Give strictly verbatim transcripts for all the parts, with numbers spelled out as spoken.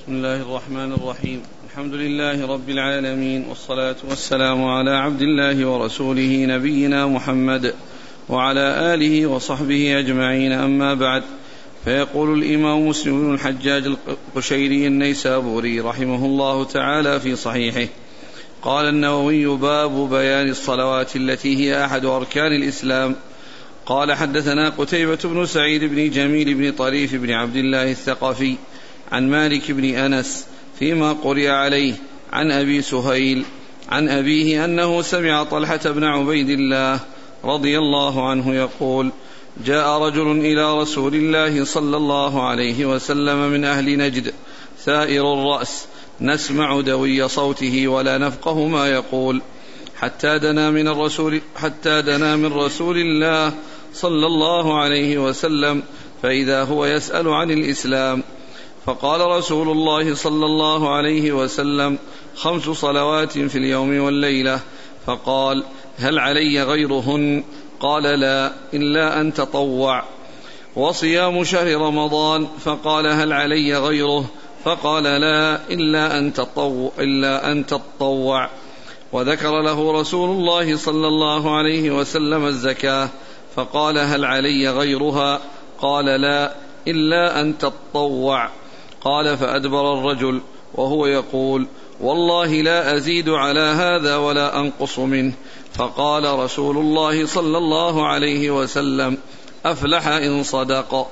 بسم الله الرحمن الرحيم. الحمد لله رب العالمين، والصلاة والسلام على عبد الله ورسوله نبينا محمد وعلى آله وصحبه أجمعين، أما بعد. فيقول الإمام مسلم بن الحجاج القشيري النيسابوري رحمه الله تعالى في صحيحه: قال النووي: باب بيان الصلوات التي هي أحد أركان الإسلام. قال: حدثنا قتيبة بن سعيد بن جميل بن طريف بن عبد الله الثقفي عن مالك بن أنس فيما قرئ عليه عن أبي سهيل عن أبيه أنه سمع طلحة بن عبيد الله رضي الله عنه يقول: جاء رجل إلى رسول الله صلى الله عليه وسلم من أهل نجد ثائر الرأس، نسمع دوي صوته ولا نفقه ما يقول، حتى دنا من الرسول حتى دنا من رسول الله صلى الله عليه وسلم، فإذا هو يسأل عن الإسلام. فقال رسول الله صلى الله عليه وسلم: خمس صلوات في اليوم والليلة. فقال: هل علي غيرهن؟ قال: لا، إلا أن تطوع. وصيام شهر رمضان. فقال: هل علي غيره؟ فقال: لا، إلا أن تطوع, إلا أن تطوع. وذكر له رسول الله صلى الله عليه وسلم الزكاة، فقال: هل علي غيرها؟ قال: لا، إلا أن تطوع. قال: فأدبر الرجل وهو يقول: والله لا أزيد على هذا ولا أنقص منه. فقال رسول الله صلى الله عليه وسلم: أفلح إن صدق.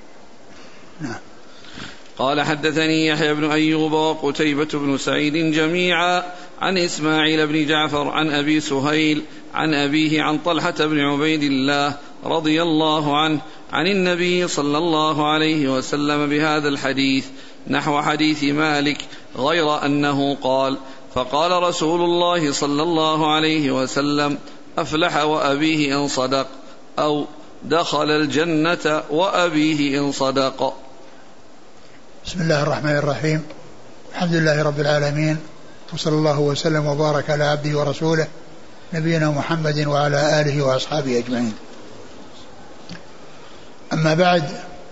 قال: حدثني يحيى بن أيوب وقتيبة بن سعيد جميعا عن إسماعيل بن جعفر عن أبي سهيل عن أبيه عن طلحة بن عبيد الله رضي الله عنه عن النبي صلى الله عليه وسلم بهذا الحديث نحو حديث مالك، غير أنه قال: فقال رسول الله صلى الله عليه وسلم: أفلح وأبيه إن صدق، أو دخل الجنة وأبيه إن صدق. بسم الله الرحمن الرحيم. الحمد لله رب العالمين، وصلى الله وسلم وبارك على عبده ورسوله نبينا محمد وعلى آله وأصحابه أجمعين. أما بعد،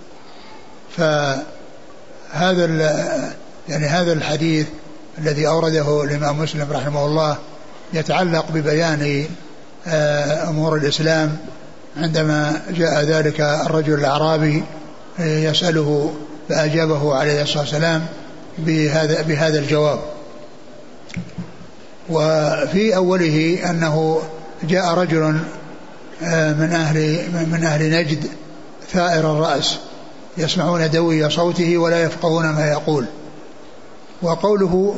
فهذا يعني هذا الحديث الذي أورده الإمام مسلم رحمه الله يتعلق ببيان أمور الإسلام، عندما جاء ذلك الرجل الأعرابي يسأله فأجابه عليه الصلاة والسلام بهذا بهذا الجواب. وفي أوله أنه جاء رجل من أهل من أهل نجد ثائر الرأس، يسمعون دوي صوته ولا يفقهون ما يقول. وقوله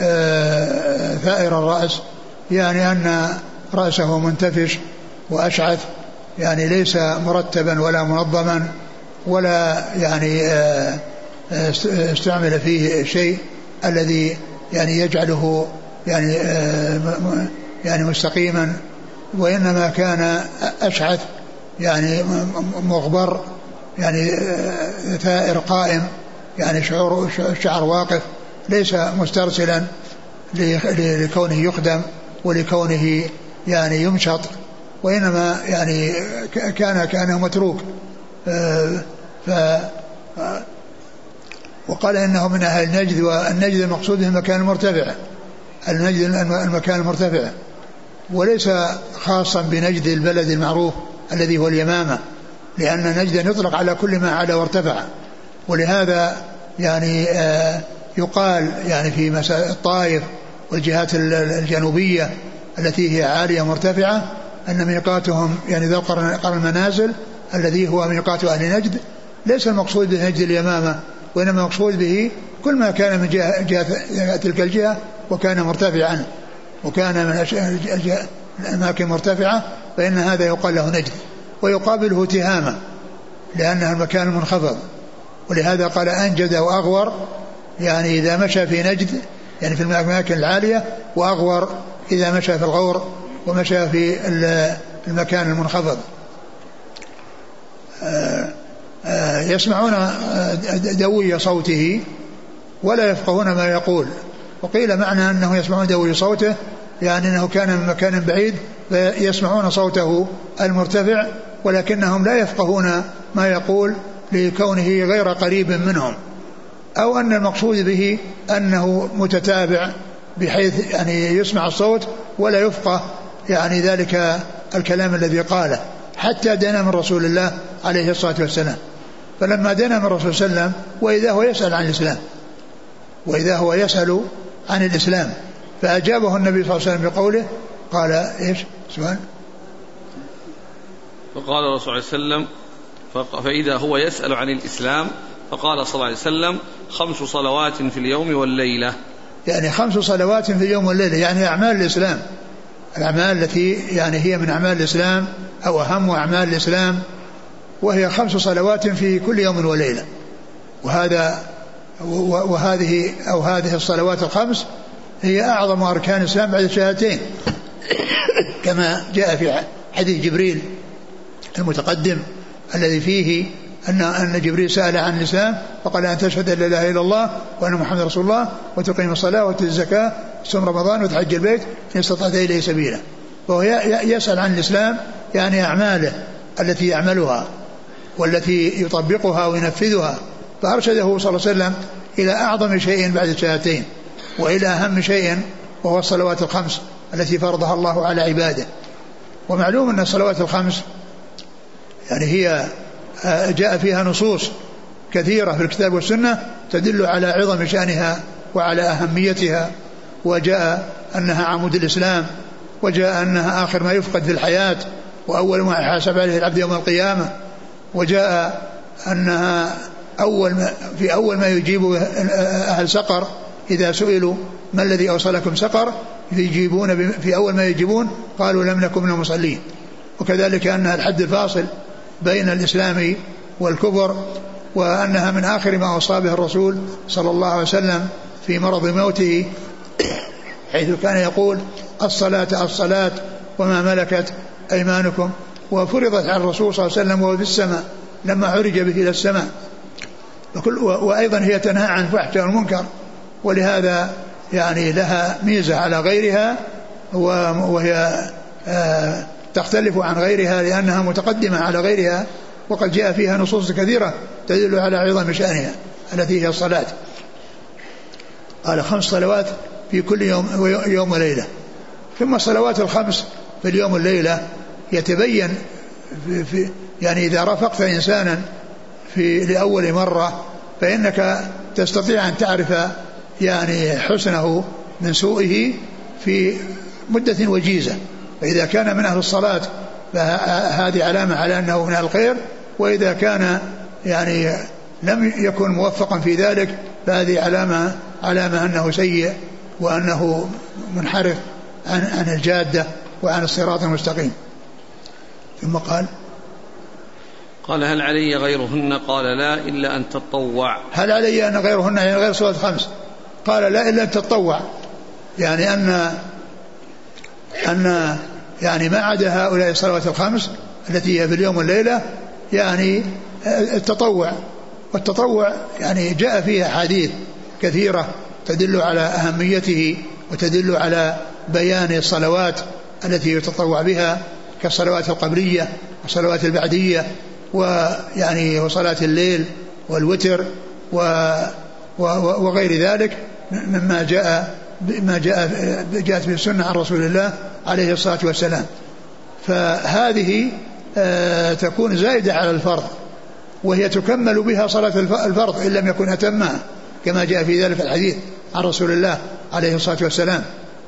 ثائر الرأس يعني أن رأسه منتفش وأشعث، يعني ليس مرتبا ولا منظما، ولا يعني استعمل فيه شيء الذي يعني يجعله يعني يعني مستقيما، وإنما كان أشعث يعني مغبر، يعني ثائر قائم، يعني شعور شعر واقف، ليس مسترسلا لكونه يخدم ولكونه يعني يمشط، وإنما يعني كان كأنه متروك. ف وقال إنه من أهل النجد، والنجد المقصود المكان المرتفع، النجد المكان المرتفع، وليس خاصا بنجد البلد المعروف الذي هو اليمامة، لأن نجد يطلق على كل ما علا وارتفع. ولهذا يعني يقال يعني في الطائف والجهات الجنوبية التي هي عالية مرتفعة أن ميقاتهم يعني ذو قرن المنازل الذي هو ميقات أهل نجد، ليس المقصود بنجد اليمامة، وإنما المقصود به كل ما كان من جهة, جهة تلك الجهة وكان مرتفعا وكان من الأماكن مرتفعة، فإن هذا يقال له نجد. ويقابله تهامة لأنها المكان المنخفض، ولهذا قال أنجد وأغور، يعني إذا مشى في نجد يعني في الأماكن العالية، وأغور إذا مشى في الغور ومشى في المكان المنخفض. يسمعون دوي صوته ولا يفقهون ما يقول. وقيل معنى أنه يسمعون دوي صوته يعني أنه كان من مكان بعيد فيسمعون صوته المرتفع، ولكنهم لا يفقهون ما يقول لكونه غير قريب منهم، أو أن المقصود به أنه متتابع بحيث يعني يسمع الصوت ولا يفقه يعني ذلك الكلام الذي قاله حتى دنا من رسول الله عليه الصلاة والسلام. فلما دنا من الرسول صلى الله عليه وسلم وإذا هو يسأل عن الإسلام وإذا هو يسأل عن الإسلام فأجابه النبي صلى الله عليه وسلم بقوله قال إيش سؤال؟ فقال الرسول صلى الله عليه وسلم فإذا هو يسأل عن الإسلام فقال صلى الله عليه وسلم خمس صلوات في اليوم والليلة. يعني خمس صلوات في اليوم والليلة يعني أعمال الإسلام، الأعمال التي يعني هي من أعمال الإسلام أو أهم أعمال الإسلام، وهي خمس صلوات في كل يوم وليلة. وهذا وهذه أو هذه الصلوات الخمس هي أعظم أركان الإسلام بعد الشهادتين كما جاء في حديث جبريل المتقدم الذي فيه أن أن جبريل سأل عن الإسلام فقال أن تشهد أن لا إله إلا الله وأن محمد رسول الله وتقيم الصلاة وتؤتي الزكاة وتصوم رمضان وتحج البيت إن استطعت إليه سبيلا. وهو يسأل عن الإسلام يعني أعماله التي يعملها والتي يطبقها وينفذها. فأرشده صلى الله عليه وسلم إلى أعظم شيء بعد الشهادتين وإلى أهم شيء وهو الصلوات الخمس التي فرضها الله على عباده. ومعلوم أن الصلوات الخمس يعني هي جاء فيها نصوص كثيرة في الكتاب والسنة تدل على عظم شأنها وعلى أهميتها، وجاء أنها عمود الإسلام، وجاء أنها آخر ما يفقد في الحياة وأول ما يحاسب عليه العبد يوم القيامة، وجاء أنها أول ما في أول ما يجيب أهل سقر إذا سئلوا ما الذي أوصلكم سقر يجيبون في أول ما يجيبون قالوا لم نكن من المصلين. وكذلك أنها الحد الفاصل بين الإسلام والكفر، وأنها من آخر ما أوصى به الرسول صلى الله عليه وسلم في مرض موته حيث كان يقول الصلاة الصلاة وما ملكت أيمانكم. وفرضت على الرسول صلى الله عليه وسلم وهو في السماء لما عرج به إلى السماء. وأيضا هي تنهى عن الفحش والمنكر، ولهذا يعني لها ميزة على غيرها وهي تختلف عن غيرها لأنها متقدمة على غيرها، وقد جاء فيها نصوص كثيرة تدل على عظم شأنها التي هي الصلاة. قال خمس صلوات في كل يوم يوم وليلة. ثم الصلوات الخمس في اليوم والليلة يتبين في في يعني إذا رافقت إنسانا في لأول مرة فإنك تستطيع أن تعرف يعني حسنه من سوءه في مدة وجيزة. فإذا كان من أهل الصلاة فهذه علامة على أنه من أهل الخير، وإذا كان يعني لم يكن موفقا في ذلك فهذه علامة علامة أنه سيء وأنه منحرف عن, عن الجادة وعن الصراط المستقيم. ثم قال قال هل علي غيرهن؟ قال لا إلا أن تتطوع. هل علي أن غيرهن يعني غير صلاة خمس؟ قال لا إلا أن تتطوع، يعني أن أن يعني ما عدا هؤلاء الصلوات الخمس التي هي في اليوم والليلة يعني التطوع. والتطوع يعني جاء فيها حديث كثيرة تدل على أهميته وتدل على بيان الصلوات التي يتطوع بها كالصلوات القبلية والصلوات البعدية ويعني وصلاة الليل والوتر وغير ذلك مما جاء ما جاء جاءت في السنة عن رسول الله عليه الصلاة والسلام. فهذه تكون زائدة على الفرض، وهي تكمل بها صلاة الفرض إن لم يكن أتمها كما جاء في ذلك الحديث عن رسول الله عليه الصلاة والسلام.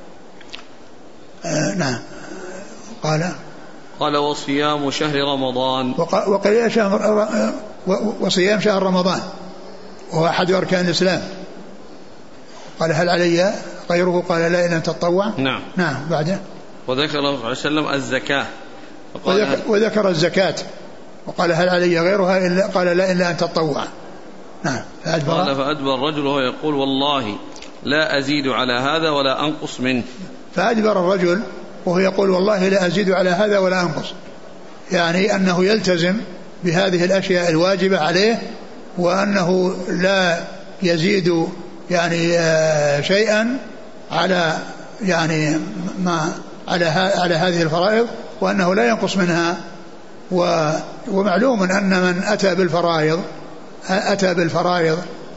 آه نعم. قال قال وصيام شهر رمضان. وقال شهر وصيام شهر رمضان وهو أحد أركان الإسلام. قال هل علي غيره؟ قال لا إلا أن تتطوع. نعم نعم. بعده وذكر الله عليه وسلم الزكاة وذكر, وذكر الزكاة وقال هل علي غيرها إلا قال لا إلا أن تتطوع. نعم. فأدبر قال فأدبر الرجل وهو يقول والله لا أزيد على هذا ولا أنقص منه. فأدبر الرجل وهو يقول والله لا أزيد على هذا ولا أنقص، يعني أنه يلتزم بهذه الأشياء الواجبة عليه وأنه لا يزيد يعني شيئا على يعني ما على على هذه الفرائض، وأنه لا ينقص منها. ومعلوم أن من أتى بالفرائض أتى بالفرائض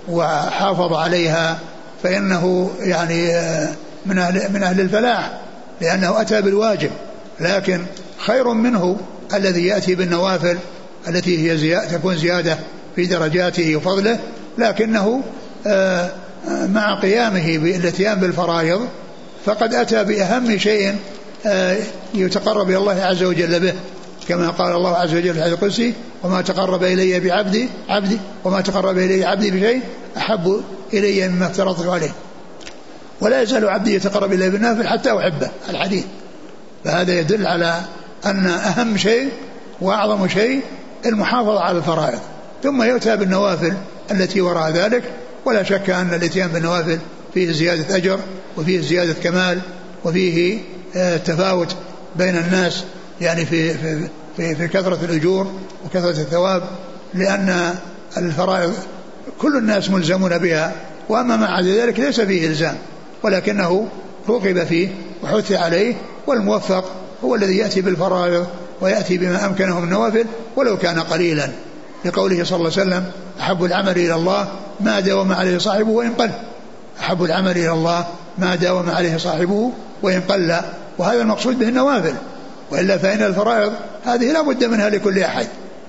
وحافظ عليها فإنه يعني من أهل, من أهل الفلاح، لأنه أتى بالواجب. لكن خير منه الذي يأتي بالنوافل التي هي زيادة تكون زيادة في درجاته وفضله، لكنه مع قيامه بالاتيان بالفرائض فقد أتى بأهم شيء يتقرب إلى الله عز وجل به، كما قال الله عز وجل في الحديث القدسي: وما تقرب إلي بعبدي عبدي وما تقرب إلي عبدي بشيء أحب إلي مما افترضت عليه، ولا يزال عبدي يتقرب إلي بالنافل حتى أحبه. الحديث. فهذا يدل على أن أهم شيء وأعظم شيء المحافظة على الفرائض، ثم يؤتى بالنوافل التي وراء ذلك. ولا شك أن الاتيان بالنوافل فيه زيادة أجر وفيه زيادة كمال وفيه تفاوت بين الناس يعني في, في, في, في كثرة الأجور وكثرة الثواب، لأن الفرائض كل الناس ملزمون بها، وأما مع ذلك ليس فيه إلزام، ولكنه رغب فيه وحث عليه، والموفق هو الذي يأتي بالفرائض ويأتي بما أمكنه من النوافل ولو كان قليلا، لقوله صلى الله عليه وسلم: أحب العمل إلى الله ما داوم عليه صاحبه وإن قل. أحب العمل إلى الله ما داوم عليه صاحبه وإن قل، وهذا المقصود به النوافل، وإلا فإن الفرائض هذه لا بد منها لكل أحد.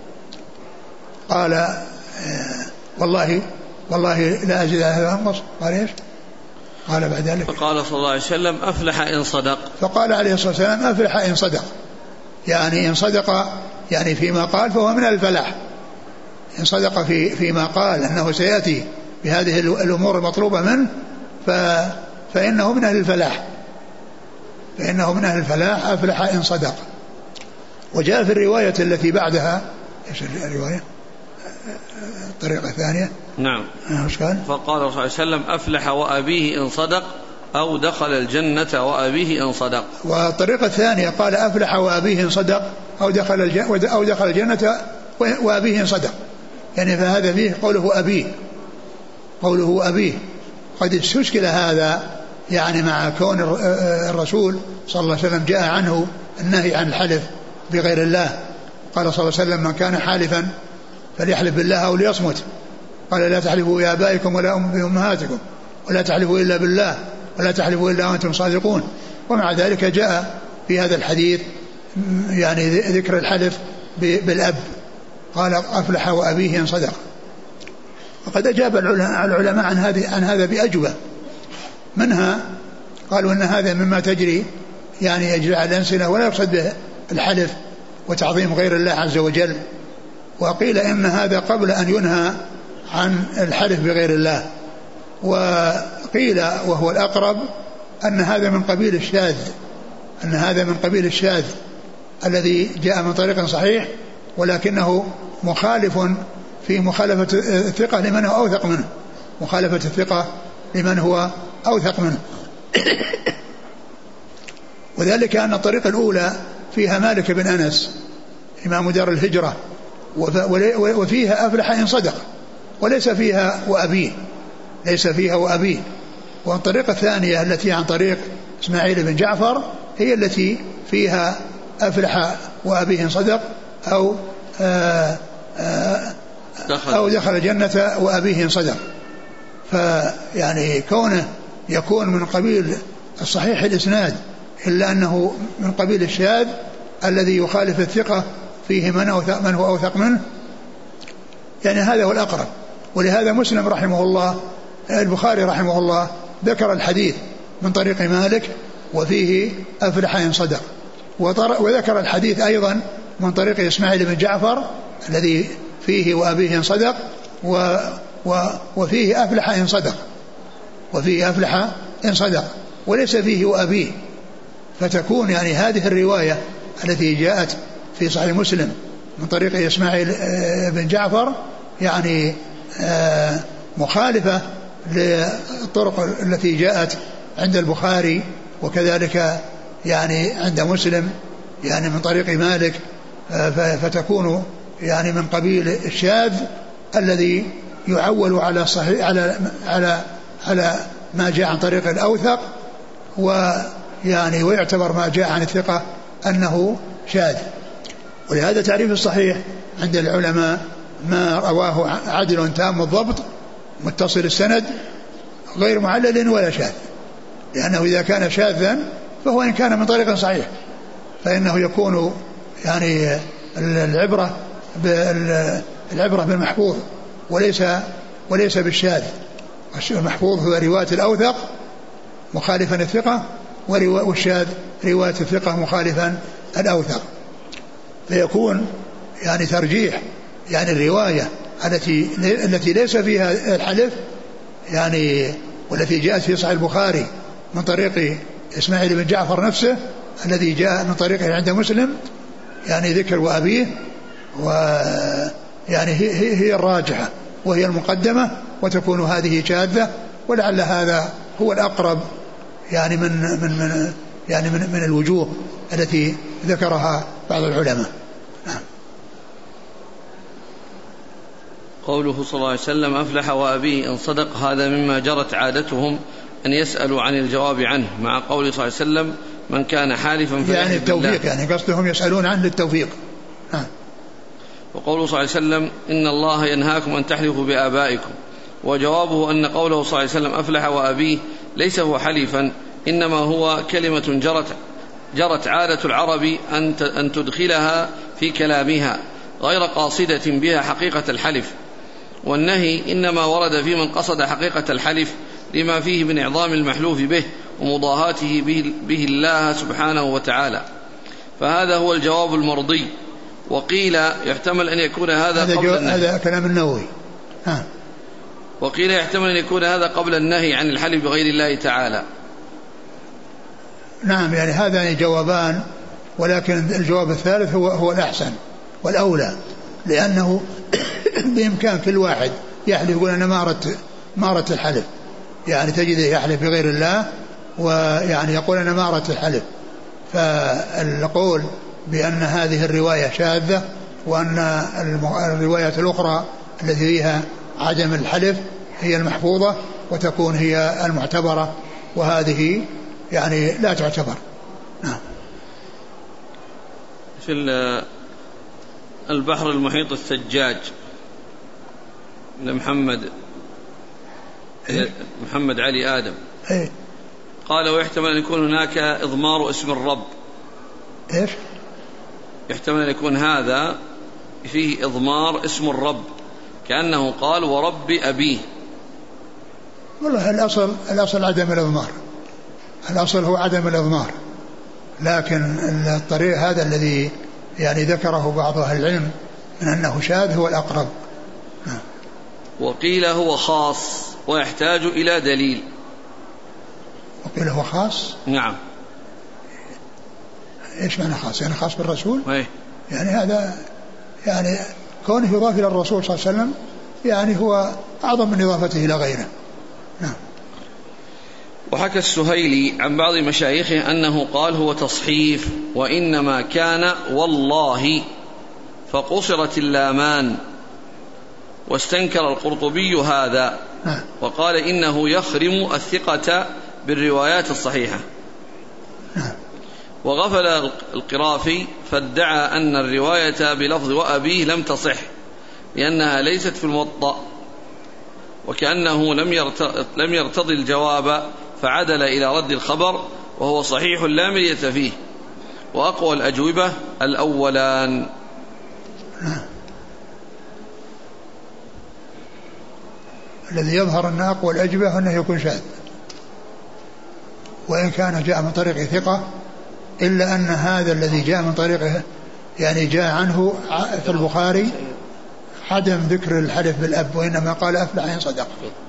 قال: والله والله لا أجد هذا أنقص. قال إيش؟ قال بعد ذلك: فقال صلى الله عليه وسلم: أفلح إن صدق. فقال عليه الصلاة والسلام: أفلح إن صدق، يعني إن صدق يعني فيما قال فهو من الفلاح. إن صدق في فيما قال أنه سيأتي بهذه الأمور المطلوبة منه فإنه من أهل الفلاح، فإنه من أهل الفلاح. أفلح إن صدق. وجاء في الرواية التي بعدها، إيش الرواية؟ الطريقة الثانية. نعم. إيش قال؟ فقال صلى الله عليه وسلم: أفلح وأبيه إن صدق أو دخل الجنة وأبيه إن صدق. والطريقة الثانية قال: أفلح وأبيه إن صدق أو دخل الجنة أو دخل الجنة وأبيه إن صدق، يعني فهذا فيه قوله أبيه، قوله أبيه. قد استشكل هذا يعني مع كون الرسول صلى الله عليه وسلم جاء عنه النهي عن الحلف بغير الله. قال صلى الله عليه وسلم: من كان حالفا فليحلف بالله أو ليصمت. قال: لا تحلفوا بآبائكم ولا بأمهاتكم ولا تحلفوا إلا بالله ولا تحلفوا إلا وأنتم صادقون. ومع ذلك جاء في هذا الحديث يعني ذكر الحلف بالأب، قال: أفلح وأبيه إن صدق. وقد أجاب العلماء عن هذا عن هذا بأجوبة، منها قالوا أن هذا مما تجري يعني يجري على الألسنة ولا يقصد به الحلف وتعظيم غير الله عز وجل. وقيل إن هذا قبل أن ينهى عن الحلف بغير الله. وقيل وهو الأقرب أن هذا من قبيل الشاذ، أن هذا من قبيل الشاذ الذي جاء من طريق صحيح ولكنه مخالف في مخالفة الثقة لمن هو أوثق منه، مخالفة الثقة لمن هو أوثق منه. وذلك أن الطريقة الأولى فيها مالك بن أنس إمام دار الهجرة، وفيها أفلح إن صدق، وليس فيها وأبيه، ليس فيها وأبيه. والطريقة الثانية التي عن طريق إسماعيل بن جعفر هي التي فيها أفلح وأبيه إن صدق أو آآ آآ أو دخل الجنة وأبيه إن صدق. فيعني كونه يكون من قبيل الصحيح الإسناد إلا أنه من قبيل الشاذ الذي يخالف الثقة فيه من, من هو أوثق منه، يعني هذا هو الأقرب. ولهذا مسلم رحمه الله البخاري رحمه الله ذكر الحديث من طريق مالك وفيه أفلح إن صدق، وذكر الحديث أيضا من طريق إسماعيل بن جعفر الذي فيه وأبيه إن صدق و و وفيه أفلح إن صدق، وفيه أفلح إن صدق وليس فيه وأبيه. فتكون يعني هذه الرواية التي جاءت في صحيح مسلم من طريق إسماعيل بن جعفر يعني مخالفة للطرق التي جاءت عند البخاري وكذلك يعني عند مسلم يعني من طريق مالك، فتكون يعني من قبيل الشاذ الذي يعول على صحيح على على على ما جاء عن طريق الأوثق، ويعني ويعتبر ما جاء عن الثقة أنه شاذ. ولهذا تعريف الصحيح عند العلماء ما رواه عدل تام الضبط متصل السند غير معلل ولا شاذ، لأنه إذا كان شاذا فهو إن كان من طريق صحيح فإنه يكون يعني العبرة العبرة بالمحفوظ وليس وليس بالشاذ. المحفوظ هو رواية الأوثق مخالفا الثقة، والشاذ رواية الثقة مخالفا الأوثق. فيكون يعني ترجيح يعني الرواية التي التي ليس فيها الحلف يعني والتي جاءت في صحيح البخاري من طريق إسماعيل بن جعفر نفسه الذي جاء من طريقه عند مسلم يعني ذكر وأبيه، ويعني هي, هي الراجحة وهي المقدمة، وتكون هذه شاذة، ولعل هذا هو الأقرب يعني من من من يعني من, من الوجوه التي ذكرها بعض العلماء. نعم. قوله صلى الله عليه وسلم أفلح وأبيه إن صدق، هذا مما جرت عادتهم أن يسألوا عن الجواب عنه، مع قوله صلى الله عليه وسلم من كان حالفا فليحلف يعني التوفيق بالله. يعني قصدهم يسألون عنه للتوفيق. نعم. وقوله صلى الله عليه وسلم إن الله ينهاكم أن تحلفوا بآبائكم، وجوابه أن قوله صلى الله عليه وسلم أفلح وأبيه ليس هو حلفا، إنما هو كلمة جرت جرت عادة العرب أن تدخلها في كلامها غير قاصدة بها حقيقة الحلف، والنهي إنما ورد في من قصد حقيقة الحلف لما فيه من إعظام المحلوف به ومضاهاته به, به الله سبحانه وتعالى، فهذا هو الجواب المرضي. وقيل يحتمل أن يكون هذا هذا, قبل النهي. هذا كلام النووي. ها. وقيل يحتمل أن يكون هذا قبل النهي عن الحلف بغير الله تعالى. نعم، يعني هذان جوابان، ولكن الجواب الثالث هو هو الأحسن والأولى، لأنه بإمكان كل واحد يحلف يقول أنا ما أردت ما أردت الحلف، يعني تجده يحلف بغير الله ويعني يقول أنا ما أردت الحلف. فالقول بأن هذه الرواية شاذة وأن الرواية الأخرى التي فيها عدم الحلف هي المحفوظة وتكون هي المعتبرة، وهذه يعني لا تعتبر. نعم. في البحر المحيط الثجاج لمحمد إيه؟ محمد علي آدم إيه؟ قال ويحتمل أن يكون هناك إضمار اسم الرب. إيش؟ يحتمل أن يكون هذا فيه إضمار اسم الرب، كأنه قال ورب أبيه. والله الأصل الأصل عدم الإضمار، الأصل هو عدم الإضمار، لكن الطريق هذا الذي يعني ذكره بعض أهل العلم من أنه شاذ هو الأقرب. وقيل هو خاص ويحتاج إلى دليل. وقيل هو خاص. نعم. إيش معنى خاص؟ يعني خاص بالرسول. أيه. يعني هذا يعني كونه يضاف إلى الرسول صلى الله عليه وسلم يعني هو أعظم من إضافته إلى غيره. نعم. وحكى السهيلي عن بعض مشايخه أنه قال هو تصحيف، وإنما كان والله فقصرت اللامان، واستنكر القرطبي هذا وقال إنه يخرم الثقة بالروايات الصحيحة. وغفل القرافي فادعى أن الرواية بلفظ وأبيه لم تصح لأنها ليست في الموطأ، وكأنه لم يرتضي الجواب فعدل إلى رد الخبر، وهو صحيح لا مرية فيه، وأقوى الأجوبة الأولان. الذي يظهر أن أقوى الأجوبة أنه يكون شاذ، وإن كان جاء من طريق ثقة، إلا أن هذا الذي جاء من طريقه يعني جاء عنه في البخاري عدم ذكر الحلف بالأب، وإنما قال أفلح إن صدق.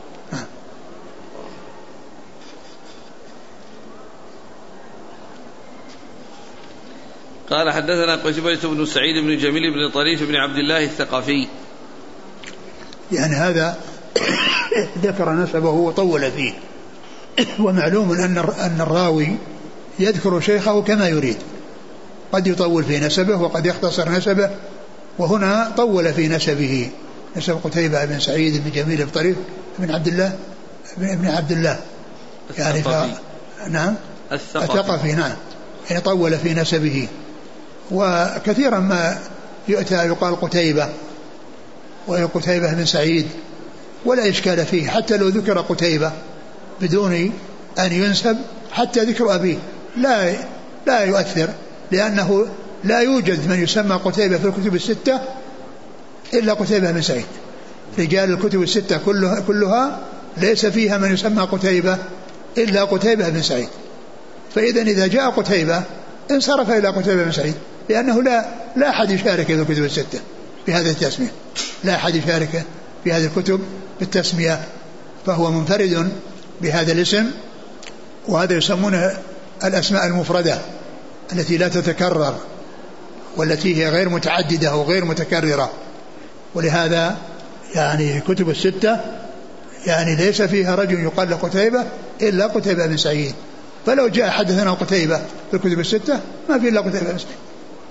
قال حدثنا قتيبة بن سعيد بن جميل بن طريف بن عبد الله الثقفي. يعني هذا ذكر نسبه وطول فيه، ومعلوم أن أن الراوي يذكر شيخه كما يريد، قد يطول في نسبه وقد يختصر نسبه، وهنا طول في نسبه، نسب قتيبة بن سعيد بن جميل بن طريف بن عبد الله بن عبد الله يعني ف... نعم الثقفي. نعم، يعني طول في نسبه. وكثيرا ما يؤتى يقال قتيبة وقتيبة بن سعيد، ولا إشكال فيه، حتى لو ذكر قتيبة بدون أن ينسب، حتى ذكر أبيه لا لا يؤثر، لأنه لا يوجد من يسمى قتيبة في الكتب الستة إلا قتيبة بن سعيد. رجال الكتب الستة كلها, كلها ليس فيها من يسمى قتيبة إلا قتيبة بن سعيد. فإذا إذا جاء قتيبة انصرف إلى قتيبة بن سعيد، لأنه لا لا أحد يشارك في الكتب الستة بهذا التسمية، لا أحد يشارك في هذه الكتب بالتسمية، فهو منفرد بهذا الاسم. وهذا يسمونه الأسماء المفردة التي لا تتكرر، والتي هي غير متعددة وغير متكررة. ولهذا يعني كتب الستة يعني ليس فيها رجل يقال له قتيبة إلا قتيبة بن سعيد. فلو جاء حدثنا قتيبة في الكتب الستة ما في إلا قتيبة بن سعيد.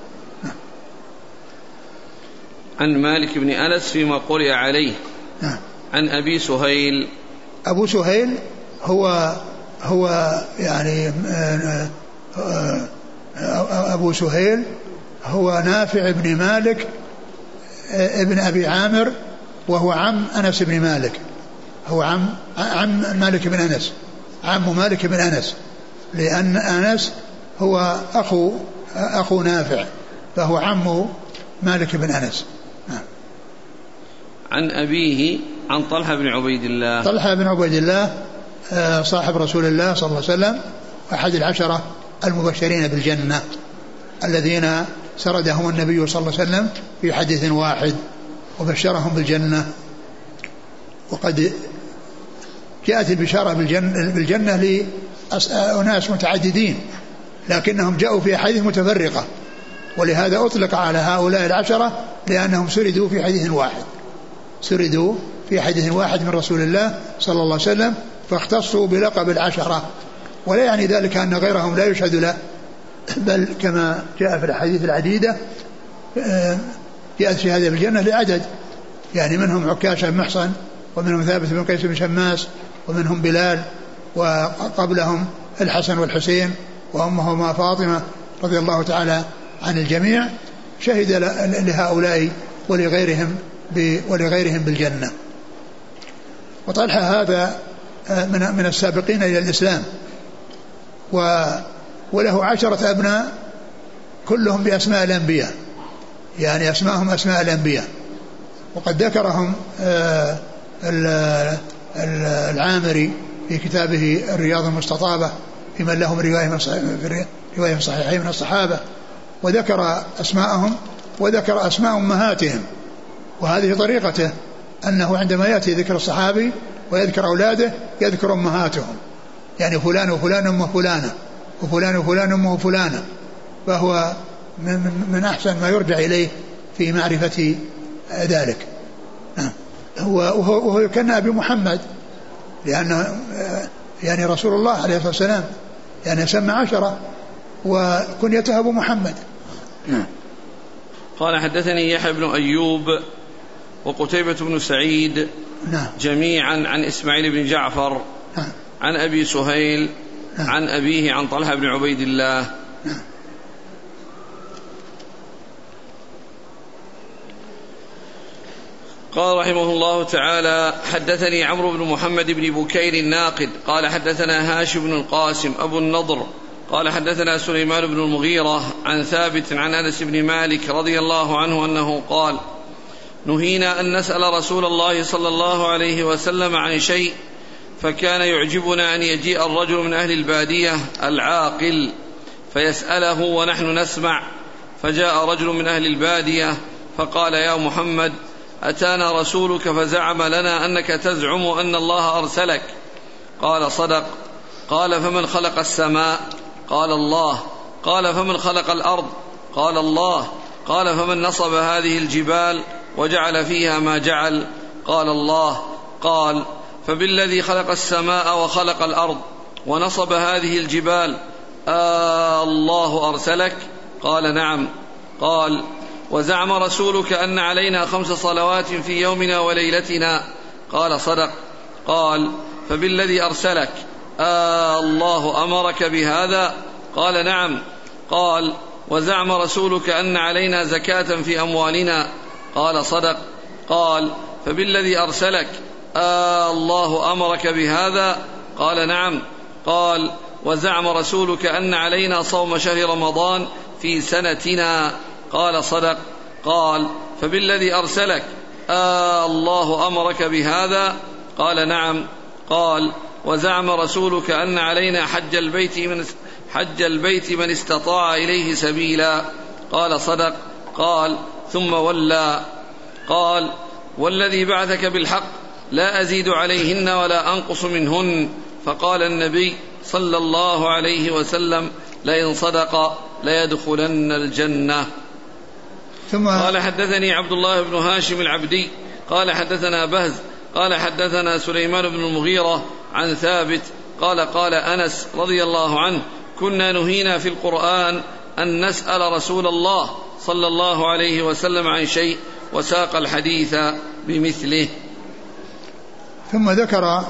عن مالك بن أنس فيما قرئ عليه. عن أبي سهيل. أبو سهيل هو هو يعني أبو سهيل هو نافع بن مالك ابن أبي عامر، وهو عم أنس بن مالك، هو عم عم مالك بن أنس، عم مالك بن أنس، لأن أنس هو أخو أخو نافع، فهو عم مالك بن أنس. عن أبيه عن طلحة بن عبيد الله. طلحة بن عبيد الله صاحب رسول الله صلى الله عليه وسلم، أحد العشرة المبشرين بالجنة الذين سردهم النبي صلى الله عليه وسلم في حديث واحد وبشرهم بالجنة. وقد جاءت البشارة بالجنة, بالجنة لأناس متعددين، لكنهم جاءوا في حديث متفرقة، ولهذا أطلق على هؤلاء العشرة لأنهم سردوا في حديث واحد، سردوا في حديث واحد من رسول الله صلى الله عليه وسلم، فاختصوا بلقب العشرة. ولا يعني ذلك أن غيرهم لا يشهد له، بل كما جاء في الحديث العديدة جاءت في هذه الجنة لعدد، يعني منهم عكاشة بن محصن، ومنهم ثابت بن قيس بن شماس، ومنهم بلال، وقبلهم الحسن والحسين وأمهما فاطمة رضي الله تعالى عن الجميع، شهد لهؤلاء ولغيرهم ولغيرهم بالجنة. وطلحة هذا من من السابقين إلى الإسلام، وله عشرة أبناء كلهم بأسماء الأنبياء، يعني أسماءهم أسماء الأنبياء. وقد ذكرهم العامري في كتابه الرياض المستطابة في من لهم رواية صحيحين من الصحابة، وذكر أسماءهم وذكر أسماء أمهاتهم. وهذه طريقته، أنه عندما يأتي ذكر الصحابي ويذكر أولاده يذكر أمهاتهم، يعني فلان وفلان أمه فلانة، وفلان وفلان أمه فلانة، فهو من أحسن ما يرجع إليه في معرفة ذلك. وهو يكنى أبي محمد، لأنه يعني رسول الله عليه الصلاة والسلام يعني سمى عشرة وكنيته أبو محمد. قال حدثني يحيى بن أيوب وقتيبة بن سعيد جميعا عن إسماعيل بن جعفر عن أبي سهيل عن أبيه عن طلحة بن عبيد الله. قال رحمه الله تعالى حدثني عمرو بن محمد بن بكير الناقد قال حدثنا هاشم بن القاسم أبو النضر قال حدثنا سليمان بن المغيرة عن ثابت عن أنس بن مالك رضي الله عنه أنه قال نهينا أن نسأل رسول الله صلى الله عليه وسلم عن شيء، فكان يعجبنا أن يجيء الرجل من أهل البادية العاقل فيسأله ونحن نسمع. فجاء رجل من أهل البادية فقال يا محمد أتانا رسولك فزعم لنا أنك تزعم أن الله أرسلك. قال صدق. قال فمن خلق السماء؟ قال الله. قال فمن خلق الأرض؟ قال الله. قال فمن نصب هذه الجبال وجعل فيها ما جعل؟ قال الله. قال فبالذي خلق السماء وخلق الأرض ونصب هذه الجبال آه الله أرسلك؟ قال نعم. قال وزعم رسولك أن علينا خمس صلوات في يومنا وليلتنا؟ قال صدق. قال فبالذي أرسلك آه الله أمرك بهذا؟ قال نعم. قال وزعم رسولك أن علينا زكاة في أموالنا؟ قال صدق. قال فبالذي أرسلك آه الله أمرك بهذا؟ قال نعم. قال وزعم رسولك أن علينا صوم شهر رمضان في سنتنا؟ قال صدق. قال فبالذي أرسلك آه الله أمرك بهذا؟ قال نعم. قال وزعم رسولك أن علينا حج البيت من, حج البيت من استطاع إليه سبيلا؟ قال صدق. قال ثم ولى. قال والذي بعثك بالحق لا أزيد عليهن ولا أنقص منهن. فقال النبي صلى الله عليه وسلم لئن صدق ليدخلن الجنة. ثم قال حدثني عبد الله بن هاشم العبدي قال حدثنا بهز قال حدثنا سليمان بن المغيرة عن ثابت قال قال أنس رضي الله عنه كنا نهينا في القرآن أن نسأل رسول الله صلى الله عليه وسلم عن شيء وساق الحديث بمثله. ثم ذكر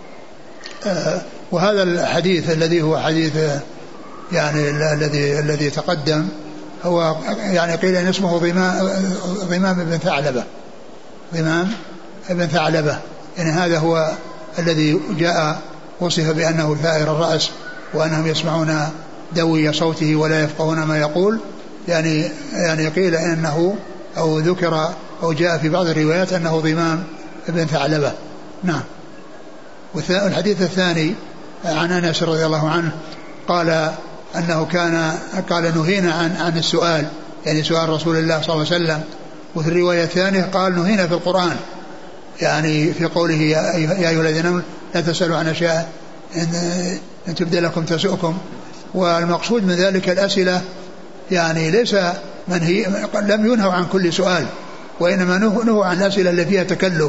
آه وهذا الحديث الذي هو حديث يعني الذي الذي تقدم هو يعني قيل ان اسمه ضمام بن ثعلبة ضمام بن ثعلبة يعني هذا هو الذي جاء وصف بأنه ثائر الرأس وأنهم يسمعون دوي صوته ولا يفقهون ما يقول يعني يعني قيل انه او ذكر او جاء في بعض الروايات انه ضمام بن ثعلبة. نعم. والحديث الثاني عن أنس رضي الله عنه قال أنه كان قال نهينا عن عن السؤال يعني سؤال رسول الله صلى الله عليه وسلم. وفي الرواية الثانية قال نهينا في القرآن يعني في قوله يا أيها الذين آمنوا لا تسألوا عن أشياء إن, إن تبدأ لكم تسؤكم. والمقصود من ذلك الأسئلة يعني ليس منهي لم ينهوا عن كل سؤال وإنما نهوا عن الأسئلة التي فيها تكلف.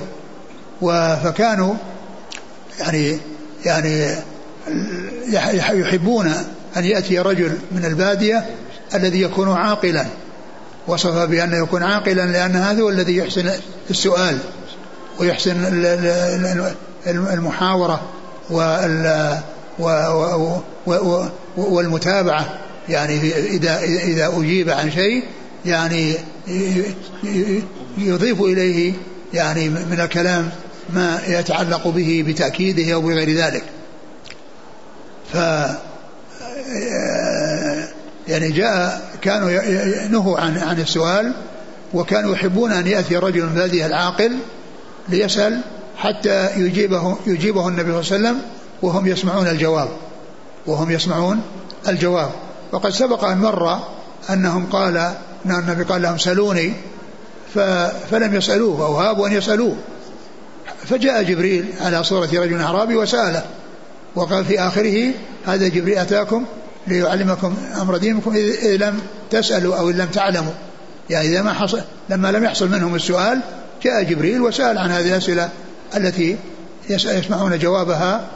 فكانوا يعني يعني يحبون أن يأتي رجل من البادية الذي يكون عاقلا وصف بأنه يكون عاقلا لأن هذا هو الذي يحسن السؤال ويحسن المحاورة والمتابعة يعني إذا إذا أجيب عن شيء يعني يضيف إليه يعني من الكلام ما يتعلق به بتأكيده أو بغير ذلك. ف يعني جاء كانوا نهوا عن عن السؤال وكانوا يحبون أن يأتي رجل من هذه العاقل ليسأل حتى يجيبه يجيبه النبي صلى الله عليه وسلم وهم يسمعون الجواب وهم يسمعون الجواب. وقد سبق أن مر أنهم قال أن النبي قال لهم سألوني فلم يسألوه أو هابوا أن يسألوه فجاء جبريل على صورة رجل أعرابي وسأله وقال في آخره هذا جبريل أتاكم ليعلمكم أمر دينكم إذ لم تسألوا أو إذ لم تعلموا يعني إذا ما حصل لما لم يحصل منهم السؤال جاء جبريل وسأل عن هذه الأسئلة التي يسمعون جوابها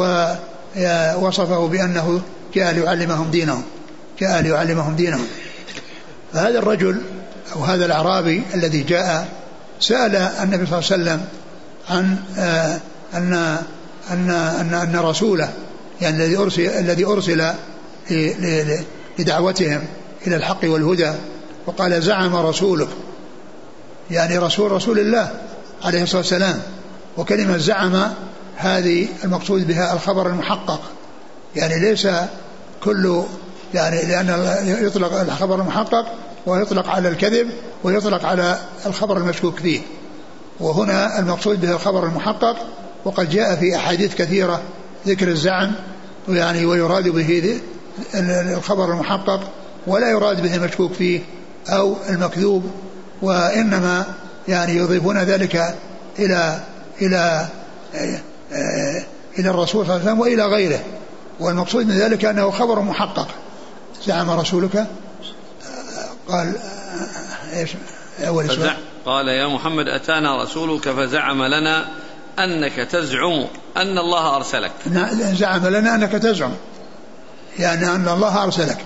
ووصفه بأنه جاء ليعلمهم دينهم جاء ليعلمهم دينهم. فهذا الرجل أو هذا الأعرابي الذي جاء سأل النبي صلى الله عليه وسلم عن أن أن أن أن رسوله يعني الذي أرسل الذي أرسل لدعوتهم إلى الحق والهدى وقال زعم رسولك يعني رسول رسول الله عليه الصلاة والسلام. وكلمة زعم هذه المقصود بها الخبر المحقق يعني ليس كل يعني لأن يطلق الخبر المحقق ويطلق على الكذب ويطلق على الخبر المشكوك فيه وهنا المقصود به الخبر المحقق. وقد جاء في أحاديث كثيرة ذكر الزعم يعني ويراد به الخبر المحقق ولا يراد به المشكوك فيه أو المكذوب وإنما يعني يضيفون ذلك إلى إلى إلى الرسول صلى الله عليه وسلم وإلى غيره. والمقصود من ذلك أنه خبر محقق. زعم رسولك قال إيش أول سؤال قال يا محمد أتانا رسولك فزعم لنا أنك تزعم أن الله أرسلك. زعم لنا أنك تزعم يعني أن الله أرسلك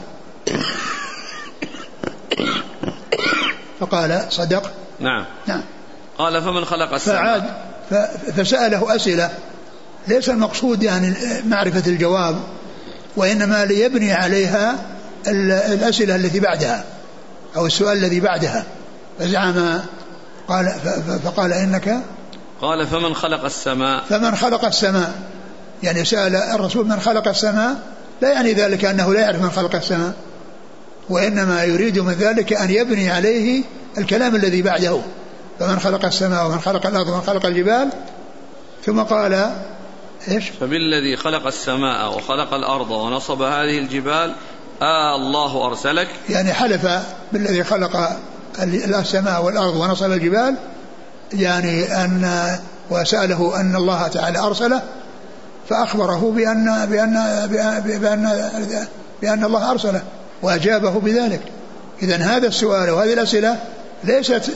فقال صدق. نعم نعم. قال فمن خلق السماء فعاد فسأله أسئلة ليس المقصود يعني معرفة الجواب وإنما ليبني عليها الأسئلة التي بعدها أو السؤال الذي بعدها. فزعم قال فقال إنك قال فمن خلق السماء فمن خلق السماء يعني سأل الرسول من خلق السماء، لا يعني ذلك أنه لا يعرف من خلق السماء، وإنما يريد من ذلك أن يبني عليه الكلام الذي بعده، فمن خلق السماء ومن خلق الأرض ومن خلق الجبال. ثم قال إيش؟ فبالذي خلق السماء وخلق الأرض ونصب هذه الجبال آه الله أرسلك، يعني حلف بالذي خلق السماء والأرض ونصب الجبال، يعني أن وسأله أن الله تعالى أرسله، فأخبره بأن بأن بأن بأن, بأن الله أرسله وأجابه بذلك. إذن هذا السؤال وهذه الأسئلة ليست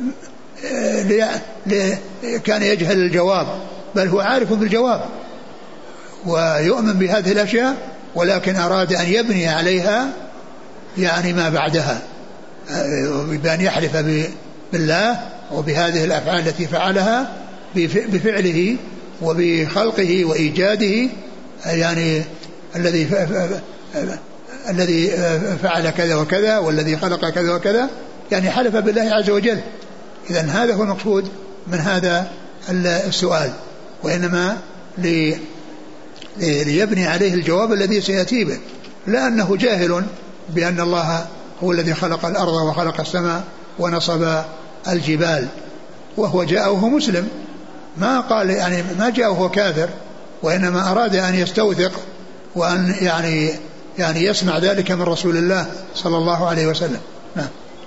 كان يجهل الجواب، بل هو عارف بالجواب ويؤمن بهذه الأشياء، ولكن أراد أن يبني عليها يعني ما بعدها، بأن يحلف بالله وبهذه الأفعال التي فعلها بفعله وبخلقه وإيجاده، يعني الذي الذي فعل كذا وكذا والذي خلق كذا وكذا، يعني حلف بالله عز وجل. إذن هذا هو المقصود من هذا السؤال، وإنما ليبني عليه الجواب الذي سيأتي به، لأنه جاهل بأن الله هو الذي خلق الأرض وخلق السماء ونصب الجبال، وهو جاء وهو مسلم، ما قال يعني ما جاء وهو كافر، وإنما أراد أن يستوثق وأن يعني يعني يسمع ذلك من رسول الله صلى الله عليه وسلم. نعم.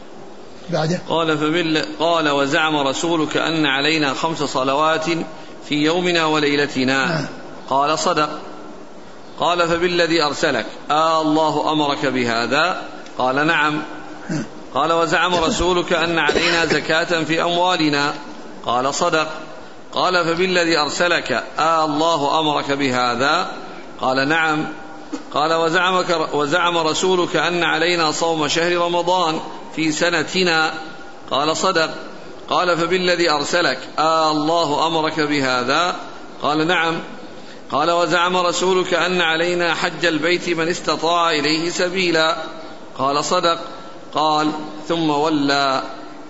بعده قال فبال قال وزعم رسولك أن علينا خمس صلوات في يومنا وليلتنا. نعم. قال صدق. قال فبالذي أرسلك آه الله أمرك بهذا؟ قال نعم. نعم. قال وزعم رسولك أن علينا زكاة في أموالنا؟ قال صدق. قال فبالذي أرسلك آه الله أمرك بهذا؟ قال نعم. قال وزعمك وزعم رسولك أن علينا صوم شهر رمضان في سنتنا؟ قال صدق. قال فبالذي أرسلك آه الله أمرك بهذا؟ قال نعم. قال وزعم رسولك أن علينا حج البيت من استطاع إليه سبيلا؟ قال صدق. قال ثم ولى.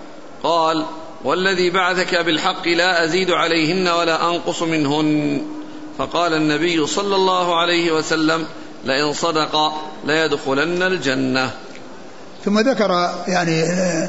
قال والذي بعثك بالحق لا أزيد عليهن ولا أنقص منهن. فقال النبي صلى الله عليه وسلم لئن صدق ليدخلن الجنة. ثم ذكر يعني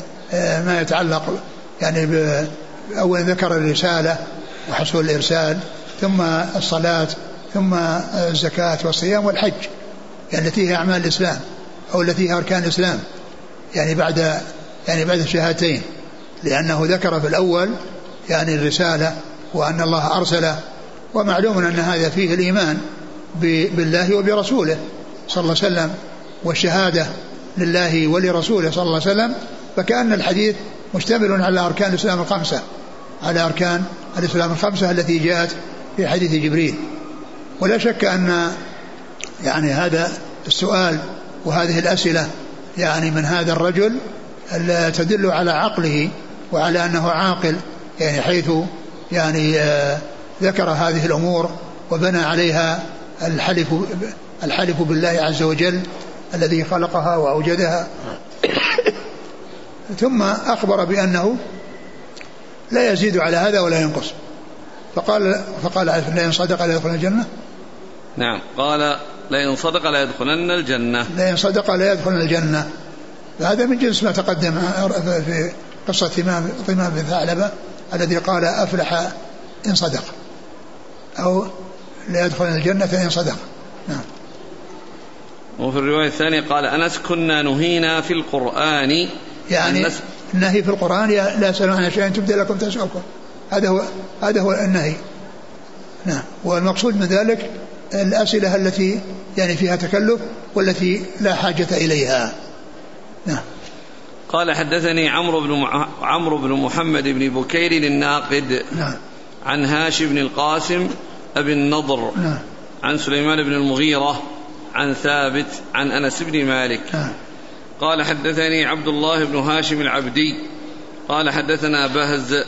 ما يتعلق يعني أولا ذكر الرسالة وحصول الإرسال، ثم الصلاة، ثم الزكاة والصيام والحج، يعني التي هي أعمال الإسلام أو التي هي أركان الإسلام، يعني بعد يعني بعد الشهادتين، لأنه ذكر في الأول يعني الرسالة وأن الله أرسله، ومعلوم أن هذا فيه الإيمان بالله وبرسوله صلى الله عليه وسلم والشهادة لله ولرسوله صلى الله عليه وسلم، فكأن الحديث مشتمل على أركان الإسلام الخمسة، على أركان الإسلام الخمسة التي جاءت في حديث جبريل. ولا شك أن يعني هذا السؤال وهذه الأسئلة يعني من هذا الرجل تدل على عقله وعلى أنه عاقل، يعني حيث يعني آه ذكر هذه الأمور وبنى عليها الحلف الحلف بالله عز وجل الذي خلقها وأوجدها، ثم أخبر بأنه لا يزيد على هذا ولا ينقص. فقال فقال لئن صدق لا يدخلن الجنة. نعم. قال لئن صدق لا يدخلن الجنة. لئن صدق لا يدخلن الجنة، هذا من جنس ما تقدم في قصة طمام بن ثعلبة الذي قال أفلح إن صدق، أو لا يدخلن الجنة إن صدق. نعم. وفي الرواية الثانية قال أنس كنا نهينا في القرآن، يعني النهي في القرآن لا يسألون عن شيء تبدأ لكم تسألكم، هذا هو هذا هو النهي. نعم. والمقصود من ذلك الأسئلة التي يعني فيها تكلف والتي لا حاجة إليها. نعم. قال حدثني عمرو بن مع... عمرو بن محمد بن بكير الناقد. نعم. عن هاشم بن القاسم أبي النضر. نعم. عن سليمان بن المغيرة عن ثابت عن أنس بن مالك. نعم. قال حدثني عبد الله بن هاشم العبدي قال حدثنا بهز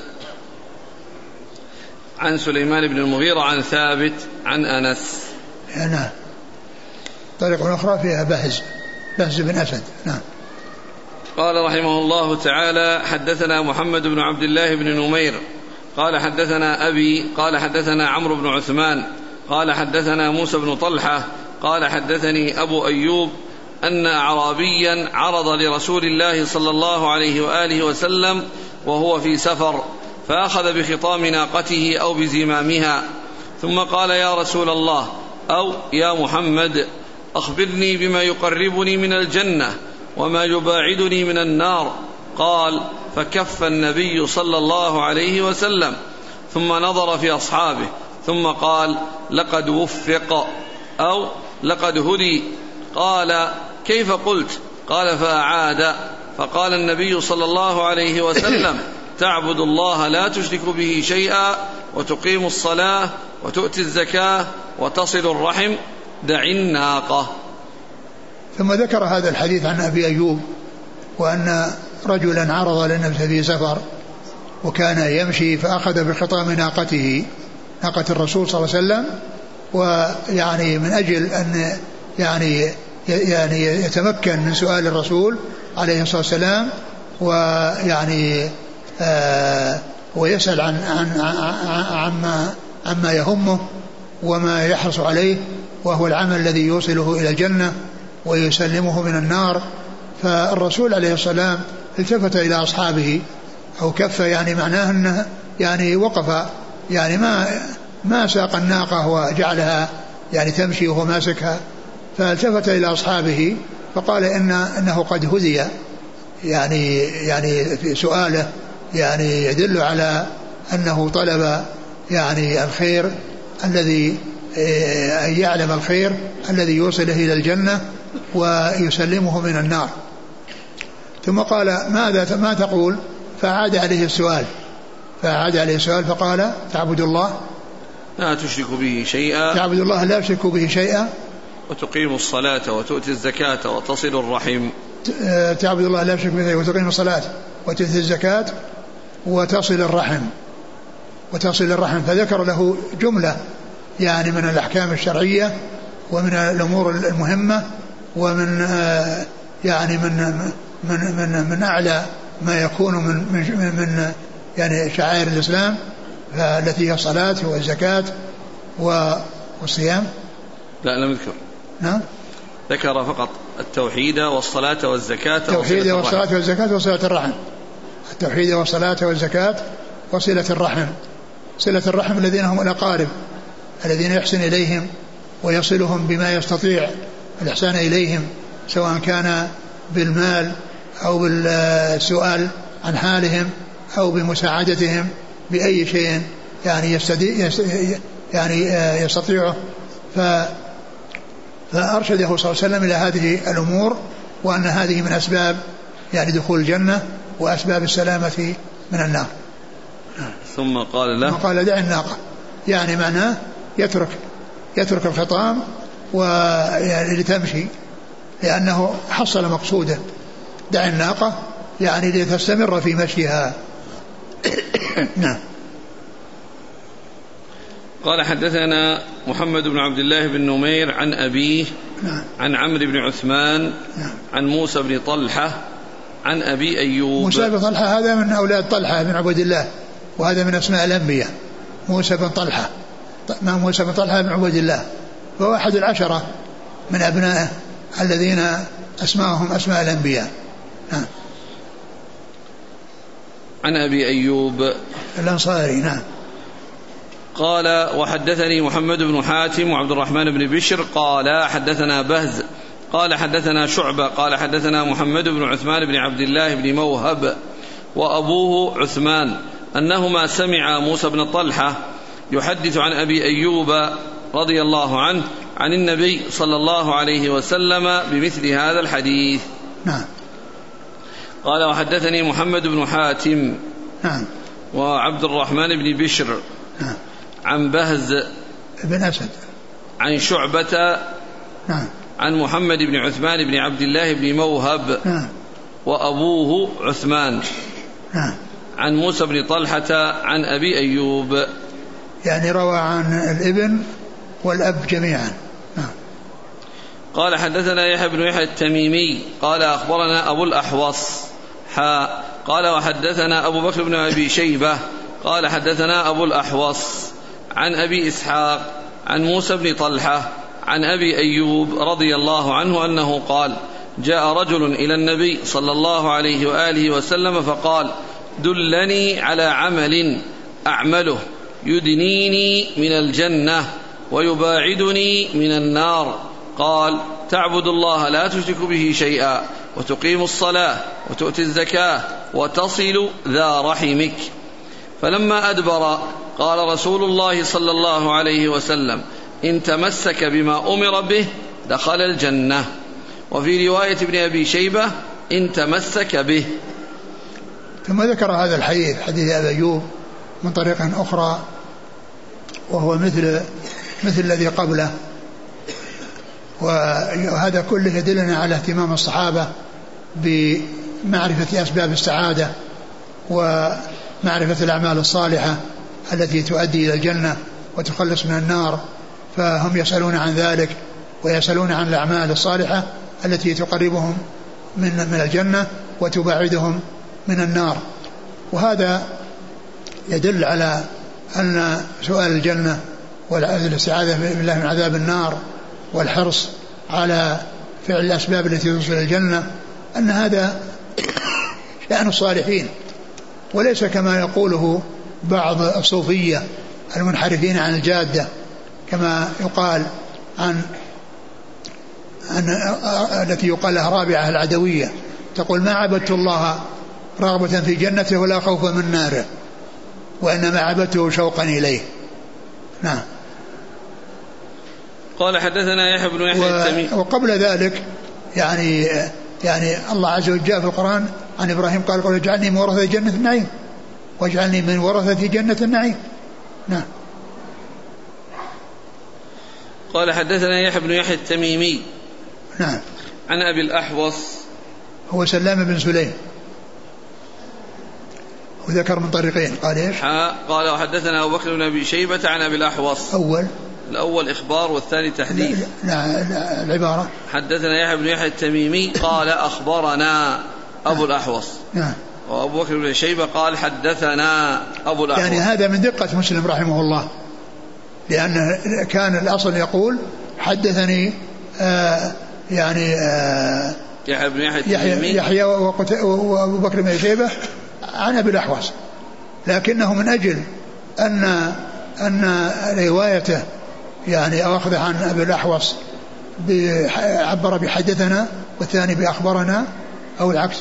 عن سليمان بن المغيرة عن ثابت عن أنس. نعم. طريقة أخرى فيها بهز بهز بن أسد. نعم. قال رحمه الله تعالى حدثنا محمد بن عبد الله بن نمير قال حدثنا أبي قال حدثنا عمرو بن عثمان قال حدثنا موسى بن طلحة قال حدثني أبو أيوب أن أعرابيا عرض لرسول الله صلى الله عليه وآله وسلم وهو في سفر فأخذ بخطام ناقته أو بزمامها ثم قال يا رسول الله أو يا محمد أخبرني بما يقربني من الجنة وما يباعدني من النار. قال فكف النبي صلى الله عليه وسلم ثم نظر في أصحابه ثم قال لقد وفق أو لقد هدي. قال كيف قلت؟ قال فأعاد فقال النبي صلى الله عليه وسلم تعبد الله لا تشرك به شيئا وتقيم الصلاة وتؤتي الزكاة وتصل الرحم دع الناقة. ثم ذكر هذا الحديث عن أبي أيوب وأن رجلا عرض للنبي في سفر وكان يمشي فأخذ بخطام ناقته ناقة الرسول صلى الله عليه وسلم ويعني من أجل أن يعني يعني يتمكن من سؤال الرسول عليه الصلاة والسلام ويعني آه ويسأل عن عن عما عما يهمه وما يحرص عليه وهو العمل الذي يوصله إلى الجنة ويسلمه من النار. فالرسول عليه السلام التفت إلى أصحابه أو كف يعني معناه أنه يعني وقف يعني ما ما ساق الناقة وجعلها يعني تمشي وهو ماسكها فالتفت إلى أصحابه فقال إن إنه قد هدي يعني يعني في سؤاله يعني يدل على أنه طلب يعني الخير الذي أن يعلم الخير الذي يوصله إلى الجنة ويسلمه من النار. ثم قال ماذا ما تقول؟ فعاد عليه السؤال فعاد عليه السؤال فقال تعبد الله لا تشرك به شيئا تعبد الله لا تشرك به شيئا وتقيم الصلاة وتؤتي الزكاة وتصل الرحم تعبد الله لا تشرك به شيئا وتقيم الصلاة وتؤتي الزكاة وتصل الرحم وتصل الرحم. فذكر له جملة يعني من الأحكام الشرعية ومن الأمور المهمة ومن يعني من من من من أعلى ما يكون من من, من يعني شعائر الإسلام التي هي الصلاة والزكاة والصيام. لا لم يذكر. نعم ذكر فقط التوحيد والصلاة والزكاة التوحيد والصلاة والزكاة وصلة الرحم التوحيد والصلاة والزكاة وصلة الرحم صلة الرحم الذين هم الأقارب الذين يحسن إليهم ويصلهم بما يستطيع الإحسان إليهم سواء كان بالمال أو بالسؤال عن حالهم أو بمساعدتهم بأي شيء يعني يستطيع يعني يستطيعه. ف فأرشده صلى الله عليه وسلم إلى هذه الأمور وأن هذه من أسباب يعني دخول الجنة وأسباب السلامة من النار. ثم قال له ثم قال دع الناقة يعني معناه يترك يترك الخطام ويعني لتمشي لأنه حصل مقصوده دع الناقة يعني لتستمر في مشيها. نعم. قال حدثنا محمد بن عبد الله بن نمير عن أبيه نعم. عن عمرو بن عثمان نعم. عن موسى بن طلحة عن أبي أيوب. موسى بن طلحة هذا من أولاد طلحة بن عبد الله وهذا من أسماء الأنبياء موسى بن طلحة ما موسى بن طلحة بن عبد الله وهو أحد العشرة من أبنائه الذين أسماءهم أسماء الأنبياء. نعم. عن أبي أيوب الأنصاري. نعم. قال وحدثني محمد بن حاتم وعبد الرحمن بن بشر قال حدثنا بهز قال حدثنا شعبة قال حدثنا محمد بن عثمان بن عبد الله بن موهب وأبوه عثمان أنهما سمع موسى بن طلحة يحدث عن أبي أيوب رضي الله عنه عن النبي صلى الله عليه وسلم بمثل هذا الحديث. نعم. قال وحدثني محمد بن حاتم نعم. وعبد الرحمن بن بشر نعم. عن بهز بن أسد عن شعبة نعم. عن محمد بن عثمان بن عبد الله بن موهب نعم. وأبوه عثمان نعم. عن موسى بن طلحة عن أبي أيوب يعني روى عن الابن والأب جميعا. نعم. قال حدثنا يحيى بن يحيى التميمي قال أخبرنا أبو الأحوص حا قال وحدثنا أبو بكر بن أبي شيبة قال حدثنا أبو الأحوص عن أبي إسحاق عن موسى بن طلحة عن أبي أيوب رضي الله عنه أنه قال جاء رجل إلى النبي صلى الله عليه وآله وسلم فقال دلني على عمل أعمله يدنيني من الجنة ويباعدني من النار. قال تعبد الله لا تشرك به شيئا وتقيم الصلاة وتؤتي الزكاة وتصل ذا رحمك. فلما أدبر قال رسول الله صلى الله عليه وسلم إن تمسك بما أمر به دخل الجنة. وفي رواية ابن أبي شيبة إن تمسك به. ثم ذكر هذا الحديث حديث أبي أيوب من طريق أخرى وهو مثل مثل الذي قبله، وهذا كله يدلنا على اهتمام الصحابة بمعرفة أسباب السعادة ومعرفة الأعمال الصالحة التي تؤدي إلى الجنة وتخلص من النار، فهم يسألون عن ذلك ويسألون عن الأعمال الصالحة التي تقربهم من من الجنة وتبعدهم من النار. وهذا يدل على أن سؤال الجنة والاستعاذة بالله من عذاب النار والحرص على فعل الأسباب التي توصل إلى الجنة أن هذا شأن الصالحين، وليس كما يقوله بعض الصوفية المنحرفين عن الجادة، كما يقال عن أن التي يقال لها رابعة العدوية تقول ما عبدت الله رغبة في جنته ولا خوفا من ناره وإنما عبدته شوقا إليه. نعم. قال حدثنا يحيى بن يحيى التميمي. وقبل ذلك يعني يعني الله عز وجل جاء في القرآن عن إبراهيم قال قل اجعلني من ورثة جنة النعيم واجعلني من ورثة جنة النعيم. نعم. قال حدثنا يحيى بن يحيى التميمي. نعم. عن أبي الأحوص هو سلام بن سليم وذكر من طريقين. قال ايش؟ قال وحدثنا أبو بكر بن أبي شيبة عن أبي الأحوص. أول الأول إخبار والثاني تحديث. لا لا العبارة حدثنا يحيى بن يحيى التميمي قال أخبرنا أبو الأحوص. نعم. وأبو بكر بن شيبة قال حدثنا أبو الأحوص. يعني هذا من دقة مسلم رحمه الله، لأن كان الأصل يقول حدثني آه يعني آه يحيى بن يحيى يحيى, يحيى وأبو بكر بن شيبة عن أبي الأحوص، لكنه من أجل أن أن روايته يعني أو أخذه عن أبي الأحوص عبر بحدثنا والثاني بأخبرنا أو العكس.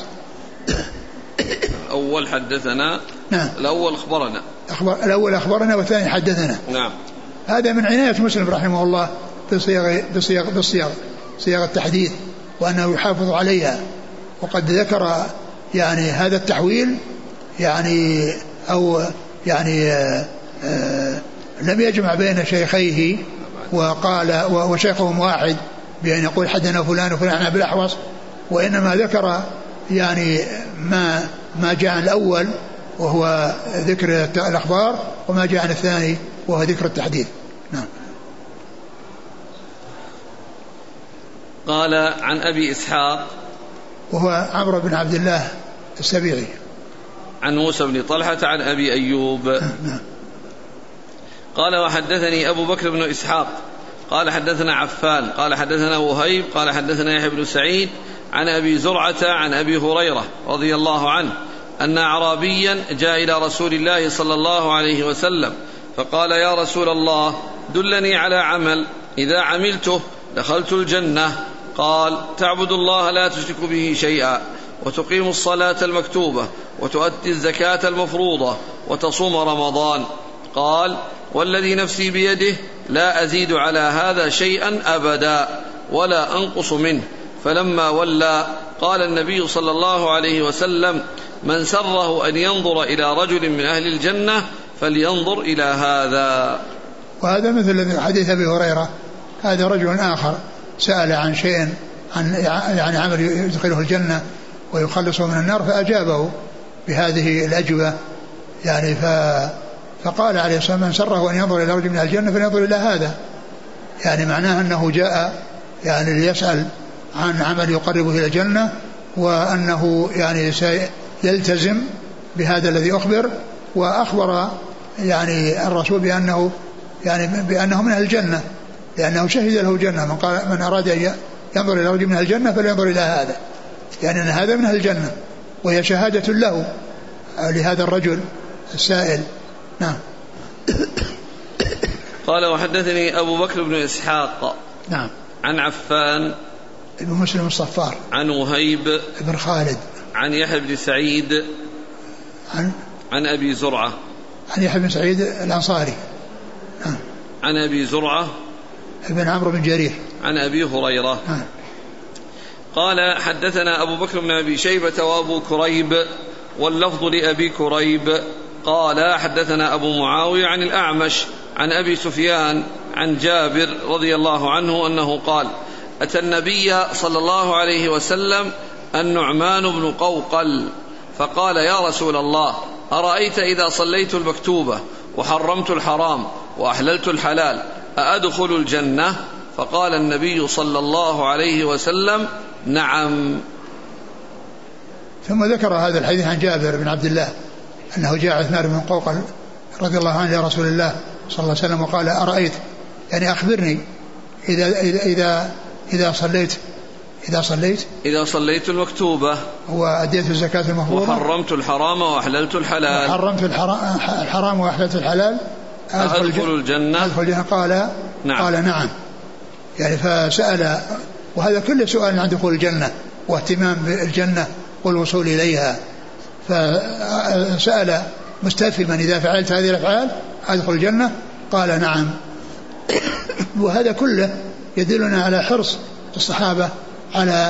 الأول حدثنا. نعم. الأول أخبرنا. أخبر الأول أخبرنا والثاني حدثنا. نعم. هذا من عناية مسلم رحمه الله بصيغ بصيغ بصيغ صيغ التحديث وأنه يحافظ عليها. وقد ذكر يعني هذا التحويل يعني أو يعني آآ آآ لم يجمع بين شيخيه وقال وشيخهم واحد بأن يقول حدثنا فلان وفلان عن أبي الأحوص، وإنما ذكر يعني ما ما جاء عن الأول وهو ذكر الأخبار وما جاء عن الثاني وهو ذكر التحديث. نعم. قال عن أبي إسحاق وهو عمرو بن عبد الله السبيعي عن موسى بن طلحة عن أبي أيوب. نعم. قال وحدثني أبو بكر بن إسحاق قال حدثنا عفان قال حدثنا وهيب قال حدثنا يحيى بن سعيد عن أبي زرعة عن أبي هريرة رضي الله عنه أن أعرابيا جاء إلى رسول الله صلى الله عليه وسلم فقال يا رسول الله دلني على عمل إذا عملته دخلت الجنة. قال تعبد الله لا تشرك به شيئا وتقيم الصلاة المكتوبة وتؤدي الزكاة المفروضة وتصوم رمضان. قال والذي نفسي بيده لا أزيد على هذا شيئا أبدا ولا أنقص منه. فلما ولى قال النبي صلى الله عليه وسلم من سره أن ينظر إلى رجل من أهل الجنة فلينظر إلى هذا. وهذا مثل حديث أبي هريرة، هذا رجل آخر سأل عن شيء عن يعني عمل يدخله الجنة ويخلصه من النار فأجابه بهذه الأجوبة يعني ف فقال عليه الصلاة والسلام من سره أن ينظر إلى رجل من الجنة فلينظر إلى هذا، يعني معناه أنه جاء يعني ليسأل عن عمل يقربه إلى الجنة وأنه يعني سيلتزم بهذا الذي أخبر وأخبر يعني الرسول بأنه يعني بأنه من أهل الجنة، لأنه شهد له الجنة. من قال من أراد أن ينظر إلى رجل من أهل الجنة فلينظر إلى هذا، يعني أن هذا من أهل الجنة، وهي شهادة له لهذا الرجل السائل. نعم. قال وحدثني أبو بكر بن إسحاق نعم عن عفان ابن مسلم الصفار عن وهيب ابن خالد عن يحيى بن سعيد عن عن أبي زرعة عن يحيى بن سعيد الأنصاري نعم عن أبي زرعة ابن عمرو بن جرير عن أبي هريرة نعم. قال حدثنا أبو بكر بن أبي شيبة وأبو كريب واللفظ لأبي كريب قال حدثنا أبو معاوية عن الأعمش عن أبي سفيان عن جابر رضي الله عنه أنه قال أتى النبي صلى الله عليه وسلم النعمان بن قوقل فقال يا رسول الله أرأيت إذا صليت المكتوبة وحرمت الحرام وأحللت الحلال أأدخل الجنة؟ فقال النبي صلى الله عليه وسلم نعم. ثم ذكر هذا الحديث عن جابر بن عبد الله أنه جاء اثنان من قوقل رضي الله عنه يا رسول الله صلى الله عليه وسلم وقال أرأيت يعني أخبرني إذا إذا إذا, إذا صليت إذا صليت إذا صليت المكتوبة وأديت الزكاة المفروضة وحرمت الحرام وأحللت الحلال وحرمت الحرام وأحللت الحلال أدخل الجنة؟ أدخل الجنة قال نعم. قال نعم. يعني فسأل، وهذا كل سؤال عن دخول الجنة واهتمام بالجنة والوصول إليها، فسأل مستفهما إذا فعلت هذه الأفعال أدخل الجنة؟ قال نعم. وهذا كله يدلنا على حرص الصحابة على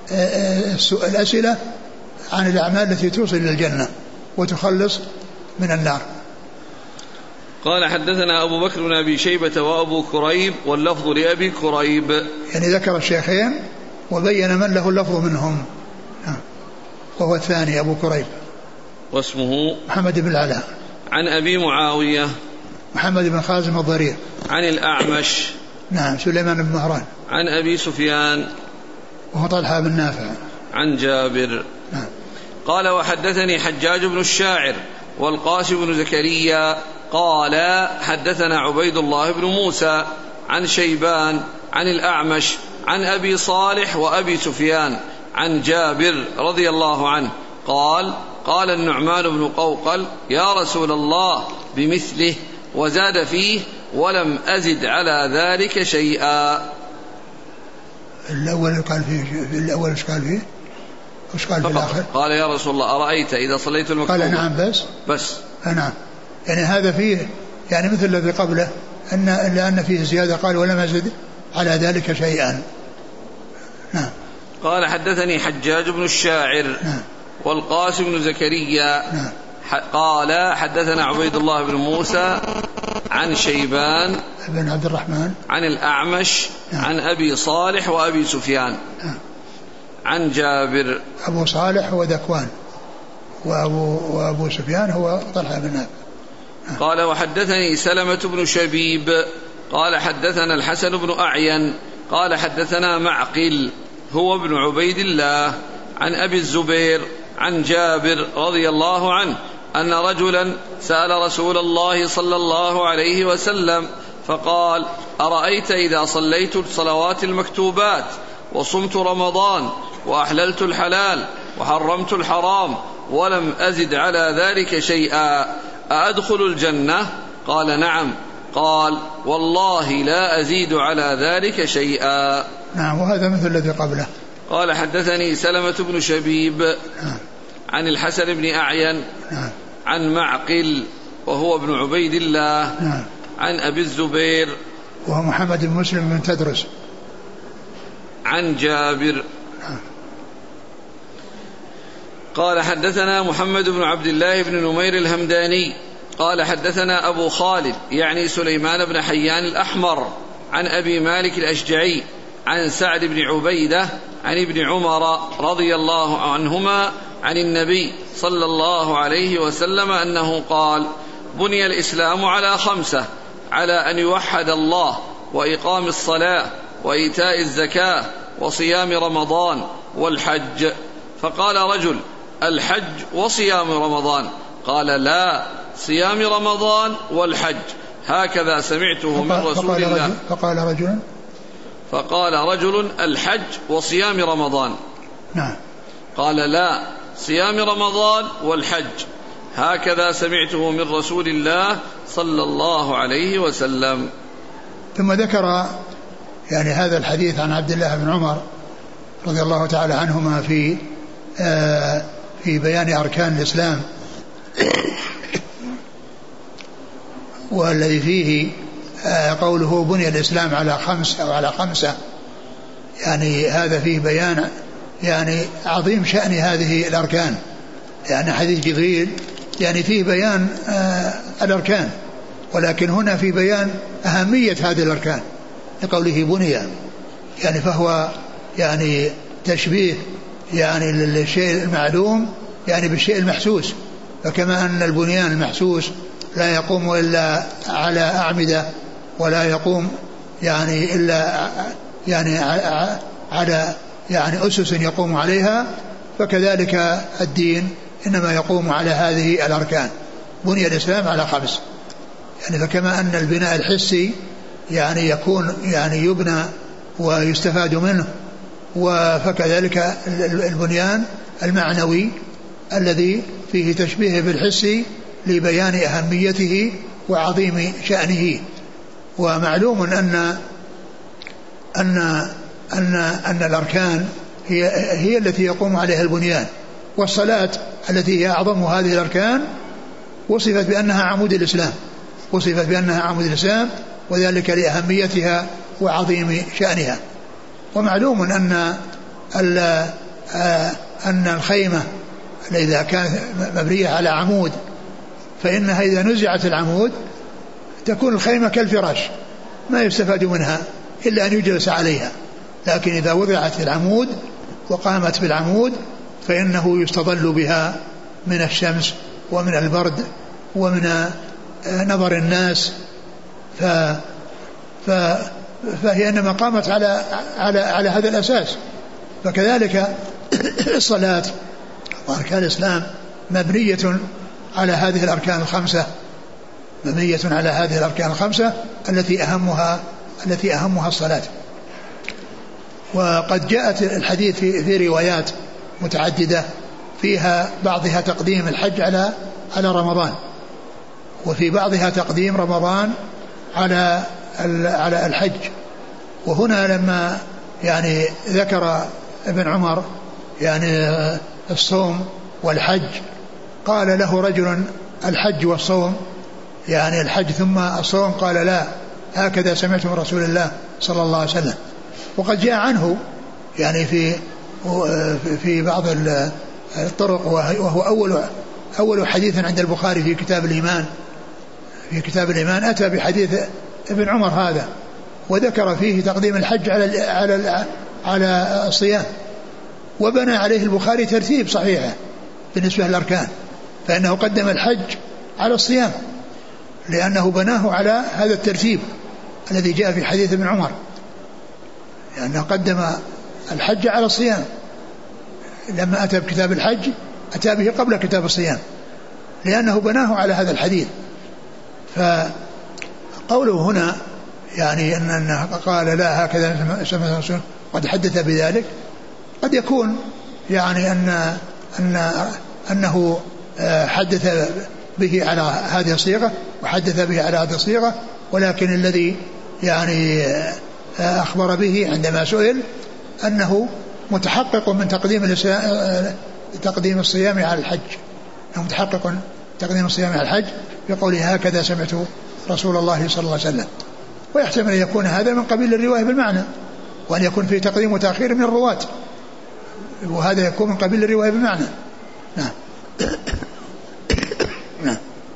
الأسئلة عن الأعمال التي توصل إلى الجنة وتخلص من النار. قال حدثنا أبو بكر بن أبي شيبة وأبو كريب واللفظ لأبي كريب، يعني ذكر الشيخين وبين من له اللفظ منهم، وهو الثاني أبو كريب واسمه محمد بن العلاء عن أبي معاوية محمد بن خازم الضرير عن الأعمش نعم سليمان بن مهران عن أبي سفيان وهو طلحة بن نافع عن جابر نعم. قال وحدثني حجاج بن الشاعر والقاسم بن زكريا قال حدثنا عبيد الله بن موسى عن شيبان عن الأعمش عن أبي صالح وأبي سفيان عن جابر رضي الله عنه قال قال النعمان بن قوقل يا رسول الله بمثله وزاد فيه ولم أزد على ذلك شيئا. الأول قال فيه الأول ايش قال فيه؟ ايش قال في الآخر؟ قال يا رسول الله أرأيت إذا صليت المكتوبة؟ قال نعم بس بس نعم. يعني هذا فيه يعني مثل الذي قبله أن إلا أن فيه زيادة قال ولم أزد على ذلك شيئا. نعم. قال حدثني حجاج بن الشاعر نعم. والقاسم بن زكريا نعم. قال حدثنا عبيد الله بن موسى عن شيبان بن عبد الرحمن عن الأعمش نعم. عن أبي صالح وأبي سفيان نعم. عن جابر. أبو صالح هو ذكوان وأبو, وأبو سفيان هو طلحة بن نافع. نعم. قال وحدثني سلمة بن شبيب قال حدثنا الحسن بن أعين قال حدثنا معقل هو ابن عبيد الله عن أبي الزبير عن جابر رضي الله عنه أن رجلا سأل رسول الله صلى الله عليه وسلم فقال أرأيت إذا صليت الصلوات المكتوبات وصمت رمضان وأحللت الحلال وحرمت الحرام ولم أزد على ذلك شيئا أأدخل الجنة؟ قال نعم. قال والله لا أزيد على ذلك شيئا. نعم. وهذا مثل الذي قبله. قال حدثني سلمة بن شبيب نعم. عن الحسن بن أعين نعم. عن معقل وهو ابن عبيد الله نعم. عن أبي الزبير وهو محمد بن مسلم بن تدرس عن جابر. نعم. قال حدثنا محمد بن عبد الله بن نمير الهمداني قال حدثنا أبو خالد يعني سليمان بن حيان الأحمر عن أبي مالك الأشجعي عن سعد بن عبيدة عن ابن عمر رضي الله عنهما عن النبي صلى الله عليه وسلم أنه قال بني الإسلام على خمسة على أن يوحد الله وإقام الصلاة وإيتاء الزكاة وصيام رمضان والحج. فقال رجل الحج وصيام رمضان؟ قال لا صيام رمضان والحج، هكذا سمعته من رسول فقال الله. رجل فقال رجل فقال رجل الحج وصيام رمضان. نعم. قال لا، صيام رمضان والحج، هكذا سمعته من رسول الله صلى الله عليه وسلم. ثم ذكر يعني هذا الحديث عن عبد الله بن عمر رضي الله تعالى عنهما في آه في بيان أركان الإسلام، والذي فيه آه قوله بني الإسلام على خمس أو على خمسة، يعني هذا فيه بيان يعني عظيم شأن هذه الأركان. يعني حديث جبريل يعني فيه بيان آه الأركان، ولكن هنا في بيان أهمية هذه الأركان لقوله بني، يعني فهو يعني تشبيه يعني للشيء المعلوم يعني بالشيء المحسوس. فكما أن البنيان المحسوس لا يقوم إلا على أعمدة ولا يقوم يعني إلا يعني على يعني أسس يقوم عليها، فكذلك الدين إنما يقوم على هذه الأركان. بني الإسلام على خمس، يعني فكما أن البناء الحسي يعني يكون يعني يبنى ويستفاد منه، وفكذلك البنيان المعنوي الذي فيه تشبيه بالحسي لبيان أهميته وعظيم شأنه. ومعلوم أن أن أن أن الأركان هي هي التي يقوم عليها البنيان، والصلاة التي هي أعظم هذه الأركان وصفت بأنها عمود الإسلام، وصفت بأنها عمود الإسلام، وذلك لأهميتها وعظيم شأنها. ومعلوم أن أن الخيمة إذا كانت مبنية على عمود فإنها إذا نزعت العمود تكون الخيمة كالفراش ما يستفاد منها إلا أن يجلس عليها، لكن إذا وضعت العمود وقامت بالعمود فإنه يستظل بها من الشمس ومن البرد ومن نظر الناس. ف ف فهي إنما قامت على على على هذا الأساس. فكذلك الصلاة وأركان الإسلام مبنية على هذه الأركان الخمسة، مبنية على هذه الأركان الخمسة التي أهمها التي أهمها الصلاة. وقد جاءت الحديث في, في روايات متعددة فيها بعضها تقديم الحج على على رمضان، وفي بعضها تقديم رمضان على على الحج. وهنا لما يعني ذكر ابن عمر يعني الصوم والحج قال له رجل الحج والصوم يعني الحج ثم الصوم، قال لا، هكذا سمعت من رسول الله صلى الله عليه وسلم. وقد جاء عنه يعني في في بعض الطرق، وهو أول أول حديث عند البخاري في كتاب الإيمان، في كتاب الإيمان أتى بحديث ابن عمر هذا وذكر فيه تقديم الحج على على على الصيام، وبنى عليه البخاري ترتيب صحيح بالنسبة للأركان، فإنه قدم الحج على الصيام لأنه بناه على هذا الترتيب الذي جاء في حديث ابن عمر، لأنه قدم الحج على الصيام. لما أتى بكتاب الحج أتى به قبل كتاب الصيام لأنه بناه على هذا الحديث. فقوله هنا يعني أنه قال لا، هكذا سمع الرسول قد حدث بذلك، قد يكون يعني أن أن أنه حدث به على هذه الصيغة وحدث به على هذه الصيغة، ولكن الذي يعني أخبر به عندما سئل أنه متحقق من تقديم تقديم الصيام على الحج، أنه متحقق تقديم الصيام على الحج بقوله هكذا سمعت رسول الله صلى الله عليه وسلم. ويحتمل أن يكون هذا من قبيل الرواية بالمعنى، وأن يكون في تقديم وتأخير من الرواة، وهذا يكون من قبيل الرواية بالمعنى. نعم. نعم.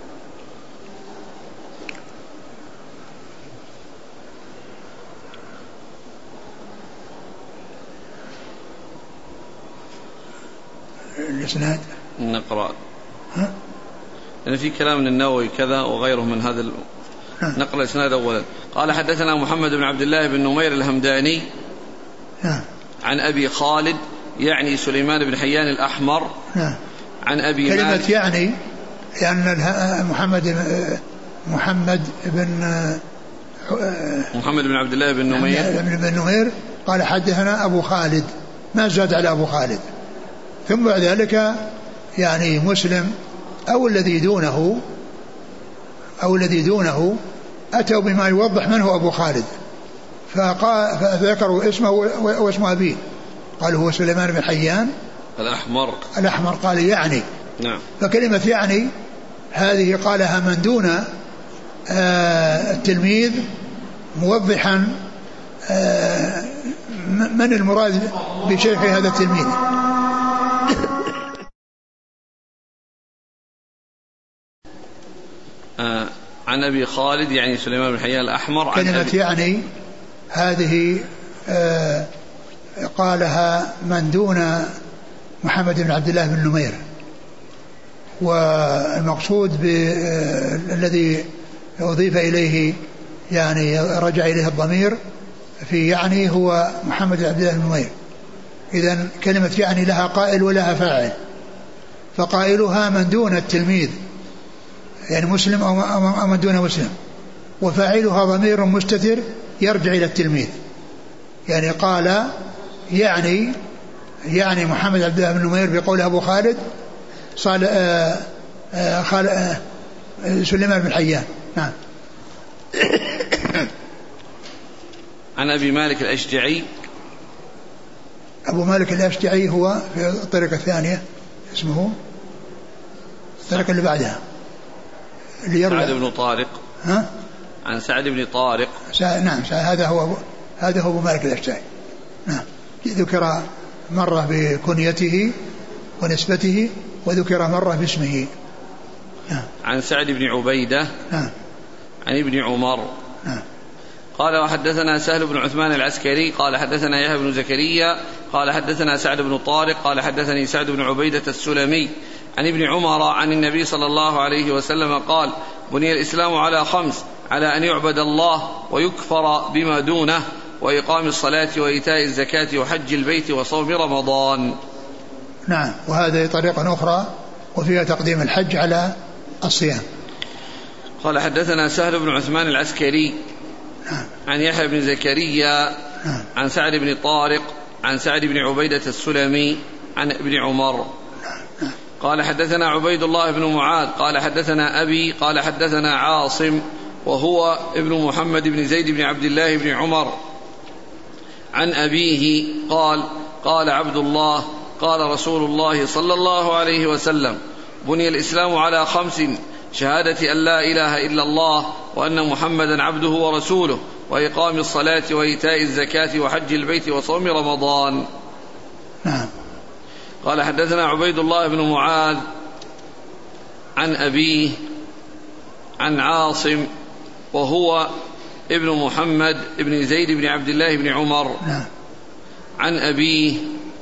الإسناد نقرأ ها؟ يعني في كلام النووي كذا وغيره من هذا ال... نقرأ الإسناد أولا. قال حدثنا محمد بن عبد الله بن نمير الهمداني ها. عن أبي خالد يعني سليمان بن حيان الأحمر ها. عن أبي كلمة مالك. يعني لأن محمد محمد بن محمد بن عبد الله بن نمير بن نمير قال حدثنا أبو خالد، ما زاد على أبو خالد. ثم بعد ذلك يعني مسلم أو الذي دونه أو الذي دونه أتوا بما يوضح من هو أبو خالد، فذكروا اسمه واسم أبيه، قالوا هو سليمان بن حيان الأحمر الأحمر قال يعني. نعم. فكلمة يعني هذه قالها من دون آه التلميذ موضحا آه من المراد بشيخ هذا التلميذ. آه عن أبي خالد يعني سليمان بن حيان الأحمر. كلمة يعني هذه آه قالها من دون محمد بن عبد الله بن نمير، والمقصود بالذي أضيف إليه يعني رجع إليه الضمير في يعني هو محمد بن عبد الله بن نمير. إذن كلمة يعني لها قائل ولها فاعل، فقائلها من دون التلميذ يعني مسلم أو من دون مسلم، وفاعلها ضمير مستتر يرجع إلى التلميذ. يعني قال يعني يعني محمد عبد الله بن نمير بقول أبو خالد صال آآ آآ خال آآ سليمان بن حيان. نعم. عن أبي مالك الأشجعي. أبو مالك الأشجعي هو في الطريقة الثانية اسمه الطريقة اللي بعدها اللي سعد بن طارق. ها؟ عن سعد بن طارق. نعم هذا هو هذا هو أبو مالك الأشجعي. نعم. ذكر مرة بكنيته ونسبته وذكر مرة باسمه. نعم. عن سعد بن عبيدة. نعم. عن ابن عمر. نعم. قال وحدثنا سهل بن عثمان العسكري قال حدثنا يحيى بن زكريا قال حدثنا سعد بن طارق قال حدثني سعد بن عبيدة السلمي عن ابن عمر عن النبي صلى الله عليه وسلم قال بني الإسلام على خمس: على أن يعبد الله ويكفر بما دونه، وإقام الصلاة وإيتاء الزكاة وحج البيت وصوم رمضان. نعم. وهذه طريقة أخرى وفيها تقديم الحج على الصيام. قال حدثنا سهل بن عثمان العسكري. نعم. عن يحيى بن زكريا. نعم. عن سعد بن طارق عن سعد بن عبيدة السلمي عن ابن عمر. نعم. قال حدثنا عبيد الله بن معاذ قال حدثنا أبي قال حدثنا عاصم وهو ابن محمد بن زيد بن عبد الله بن عمر عن أبيه قال قال عبد الله قال رسول الله صلى الله عليه وسلم بني الإسلام على خمس: شهادة أن لا إله إلا الله وأن محمدا عبده ورسوله، وإقام الصلاة وإيتاء الزكاة وحج البيت وصوم رمضان. نعم. قال حدثنا عبيد الله بن معاذ عن أبيه عن عاصم وهو ابن محمد بن زيد بن عبد الله بن عمر. نعم. عن أبيه.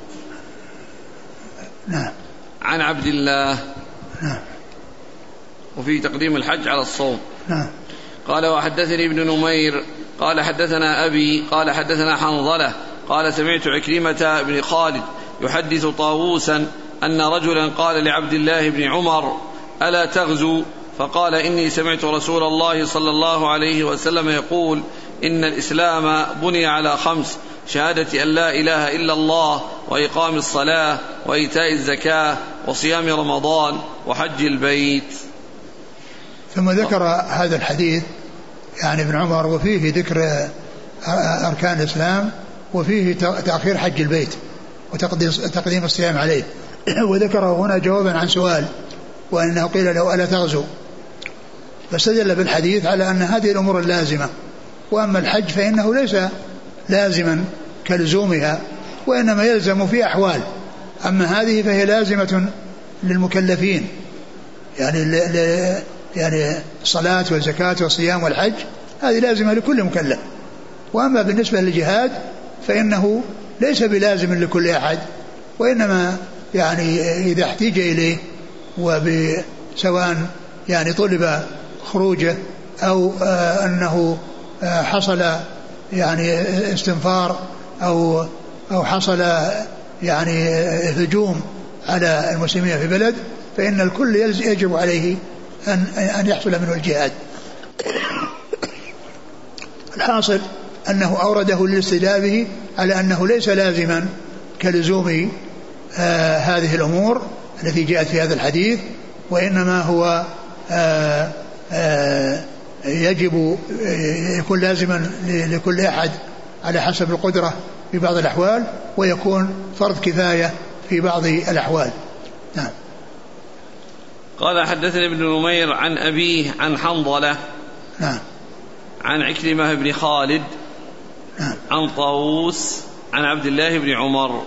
نعم. عن عبد الله. نعم. وفي تقديم الحج على الصوم. نعم. قال وحدثني ابن نمير قال حدثنا أبي قال حدثنا حنظلة قال سمعت عكرمة بن خالد يحدث طاووسا أن رجلا قال لعبد الله بن عمر: ألا تغزو؟ فقال: إني سمعت رسول الله صلى الله عليه وسلم يقول: إن الإسلام بني على خمس: شهادة أن لا إله إلا الله، وإقام الصلاة، وإيتاء الزكاة، وصيام رمضان، وحج البيت. ثم ذكر هذا الحديث يعني ابن عمر وفيه ذكر أركان الإسلام وفيه تأخير حج البيت وتقديم الصيام عليه، وذكره هنا جوابا عن سؤال وأنه قيل له: ألا تغزو؟ فاستدل بالحديث على أن هذه الأمور اللازمة، وأما الحج فإنه ليس لازما كلزومها، وإنما يلزم في أحوال، أما هذه فهي لازمة للمكلفين، يعني ل... يعني الصلاة والزكاة والصيام والحج هذه لازمة لكل مكلف. وأما بالنسبة للجهاد فإنه ليس بلازم لكل أحد، وإنما يعني إذا احتاج إليه وسواء يعني طلب خروجه أو آه أنه آه حصل يعني استنفار أو أو حصل يعني هجوم على المسلمين في بلد، فإن الكل يجب عليه أن, أن يحصل منه الجهاد. الحاصل أنه أورده للاستدلال على أنه ليس لازما كلزوم آه هذه الأمور التي جاءت في هذا الحديث، وإنما هو آه آه يجب يكون لازما لكل أحد على حسب القدرة في بعض الأحوال، ويكون فرض كفاية في بعض الأحوال. نعم. قال حدثني ابن نمير عن أبيه عن حنظلة نعم عن عكرمة بن خالد نعم عن طاووس عن عبد الله بن عمر.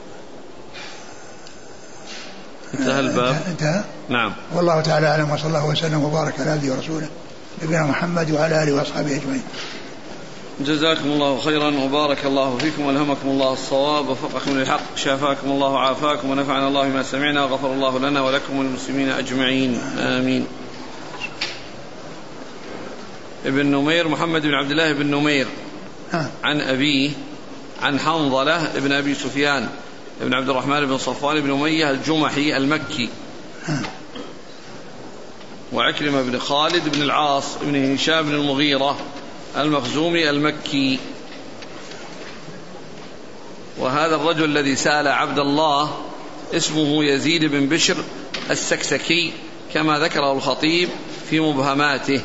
انتهى الباب. انتهى. نعم. والله تعالى أعلم، وصلى الله وسلم وبارك على عبده ورسوله نبينا محمد وعلى آله وأصحابه أجمعين. جزاكم الله خيرا وبارك الله فيكم والهمكم الله الصواب وفقكم للحق، شافاكم الله وعافاكم ونفعنا الله ما سمعنا، غفر الله لنا ولكم وللمسلمين أجمعين آمين. ابن نمير محمد بن عبد الله بن نمير عن أبيه عن حنظلة ابن أبي سفيان ابن عبد الرحمن بن صفوان بن أمية الجمحي المكي، وعكرمة بن خالد بن العاص بن هشام بن المغيرة المخزومي المكي. وهذا الرجل الذي سأل عبد الله اسمه يزيد بن بشر السكسكي كما ذكره الخطيب في مبهماته.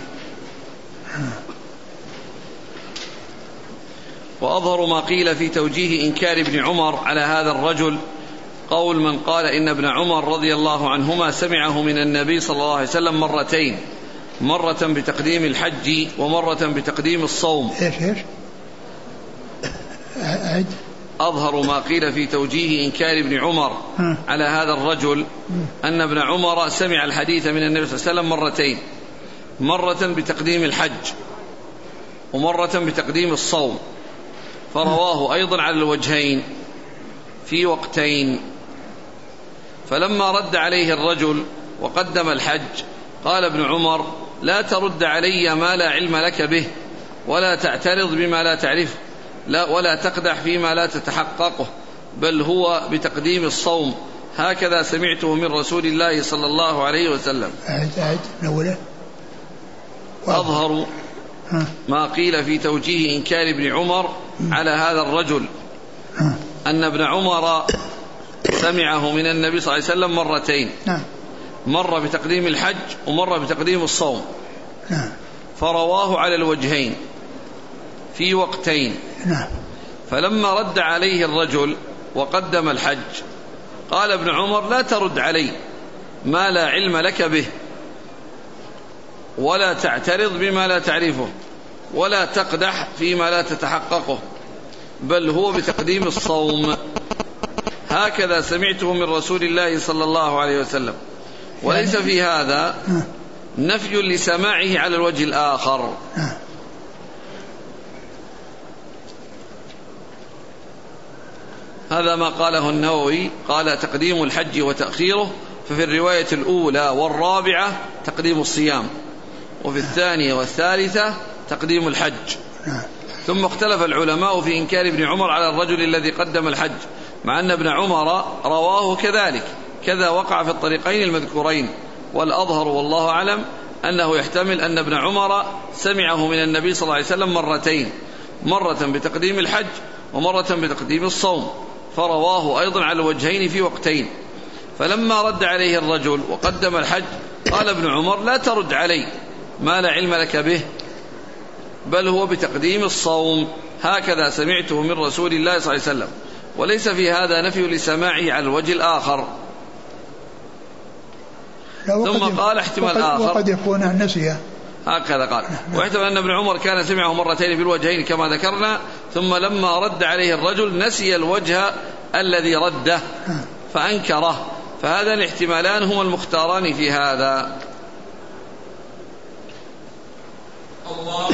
وأظهر ما قيل في توجيه إنكار ابن عمر على هذا الرجل قول من قال إن ابن عمر رضي الله عنهما سمعه من النبي صلى الله عليه وسلم مرتين، مرة بتقديم الحج ومرة بتقديم الصوم. إيش إيش أعد. أظهر ما قيل في توجيه إنكار ابن عمر على هذا الرجل أن ابن عمر سمع الحديث من النبي صلى الله عليه وسلم مرتين، مرة بتقديم الحج ومرة بتقديم الصوم، فرواه أيضا على الوجهين في وقتين. فلما رد عليه الرجل وقدم الحج قال ابن عمر لا ترد علي ما لا علم لك به، ولا تعترض بما لا تعرفه، لا ولا تقدح فيما لا تتحققه، بل هو بتقديم الصوم، هكذا سمعته من رسول الله صلى الله عليه وسلم. أعد أعد نوله. أظهر ما قيل في توجيه إنكار ابن عمر على هذا الرجل أن ابن عمر سمعه من النبي صلى الله عليه وسلم مرتين، مرة بتقديم الحج ومرة بتقديم الصوم، فرواه على الوجهين في وقتين. فلما رد عليه الرجل وقدم الحج قال ابن عمر لا ترد علي ما لا علم لك به، ولا تعترض بما لا تعرفه، ولا تقدح فيما لا تتحققه، بل هو بتقديم الصوم، هكذا سمعته من رسول الله صلى الله عليه وسلم. وليس في هذا نفي لسماعه على الوجه الآخر. هذا ما قاله النووي، قال تقديم الحج وتأخيره، ففي الرواية الأولى والرابعة تقديم الصيام، وفي الثانية والثالثة تقديم الحج. ثم اختلف العلماء في إنكار ابن عمر على الرجل الذي قدم الحج، مع أن ابن عمر رواه كذلك، كذا وقع في الطريقين المذكورين. والأظهر والله أعلم أنه يحتمل أن ابن عمر سمعه من النبي صلى الله عليه وسلم مرتين، مرة بتقديم الحج ومرة بتقديم الصوم، فرواه أيضا على الوجهين في وقتين. فلما رد عليه الرجل وقدم الحج قال ابن عمر لا ترد علي ما لا علم لك به، بل هو بتقديم الصوم، هكذا سمعته من رسول الله صلى الله عليه وسلم. وليس في هذا نفي لسماعه على الوجه الآخر. ثم قال احتمال وقد آخر وقد يكون نسيه، هكذا قال، واحتمل أن ابن عمر كان سمعه مرتين في الوجهين كما ذكرنا، ثم لما رد عليه الرجل نسي الوجه الذي رده فأنكره، فهذا الاحتمالان هما المختاران في هذا. الله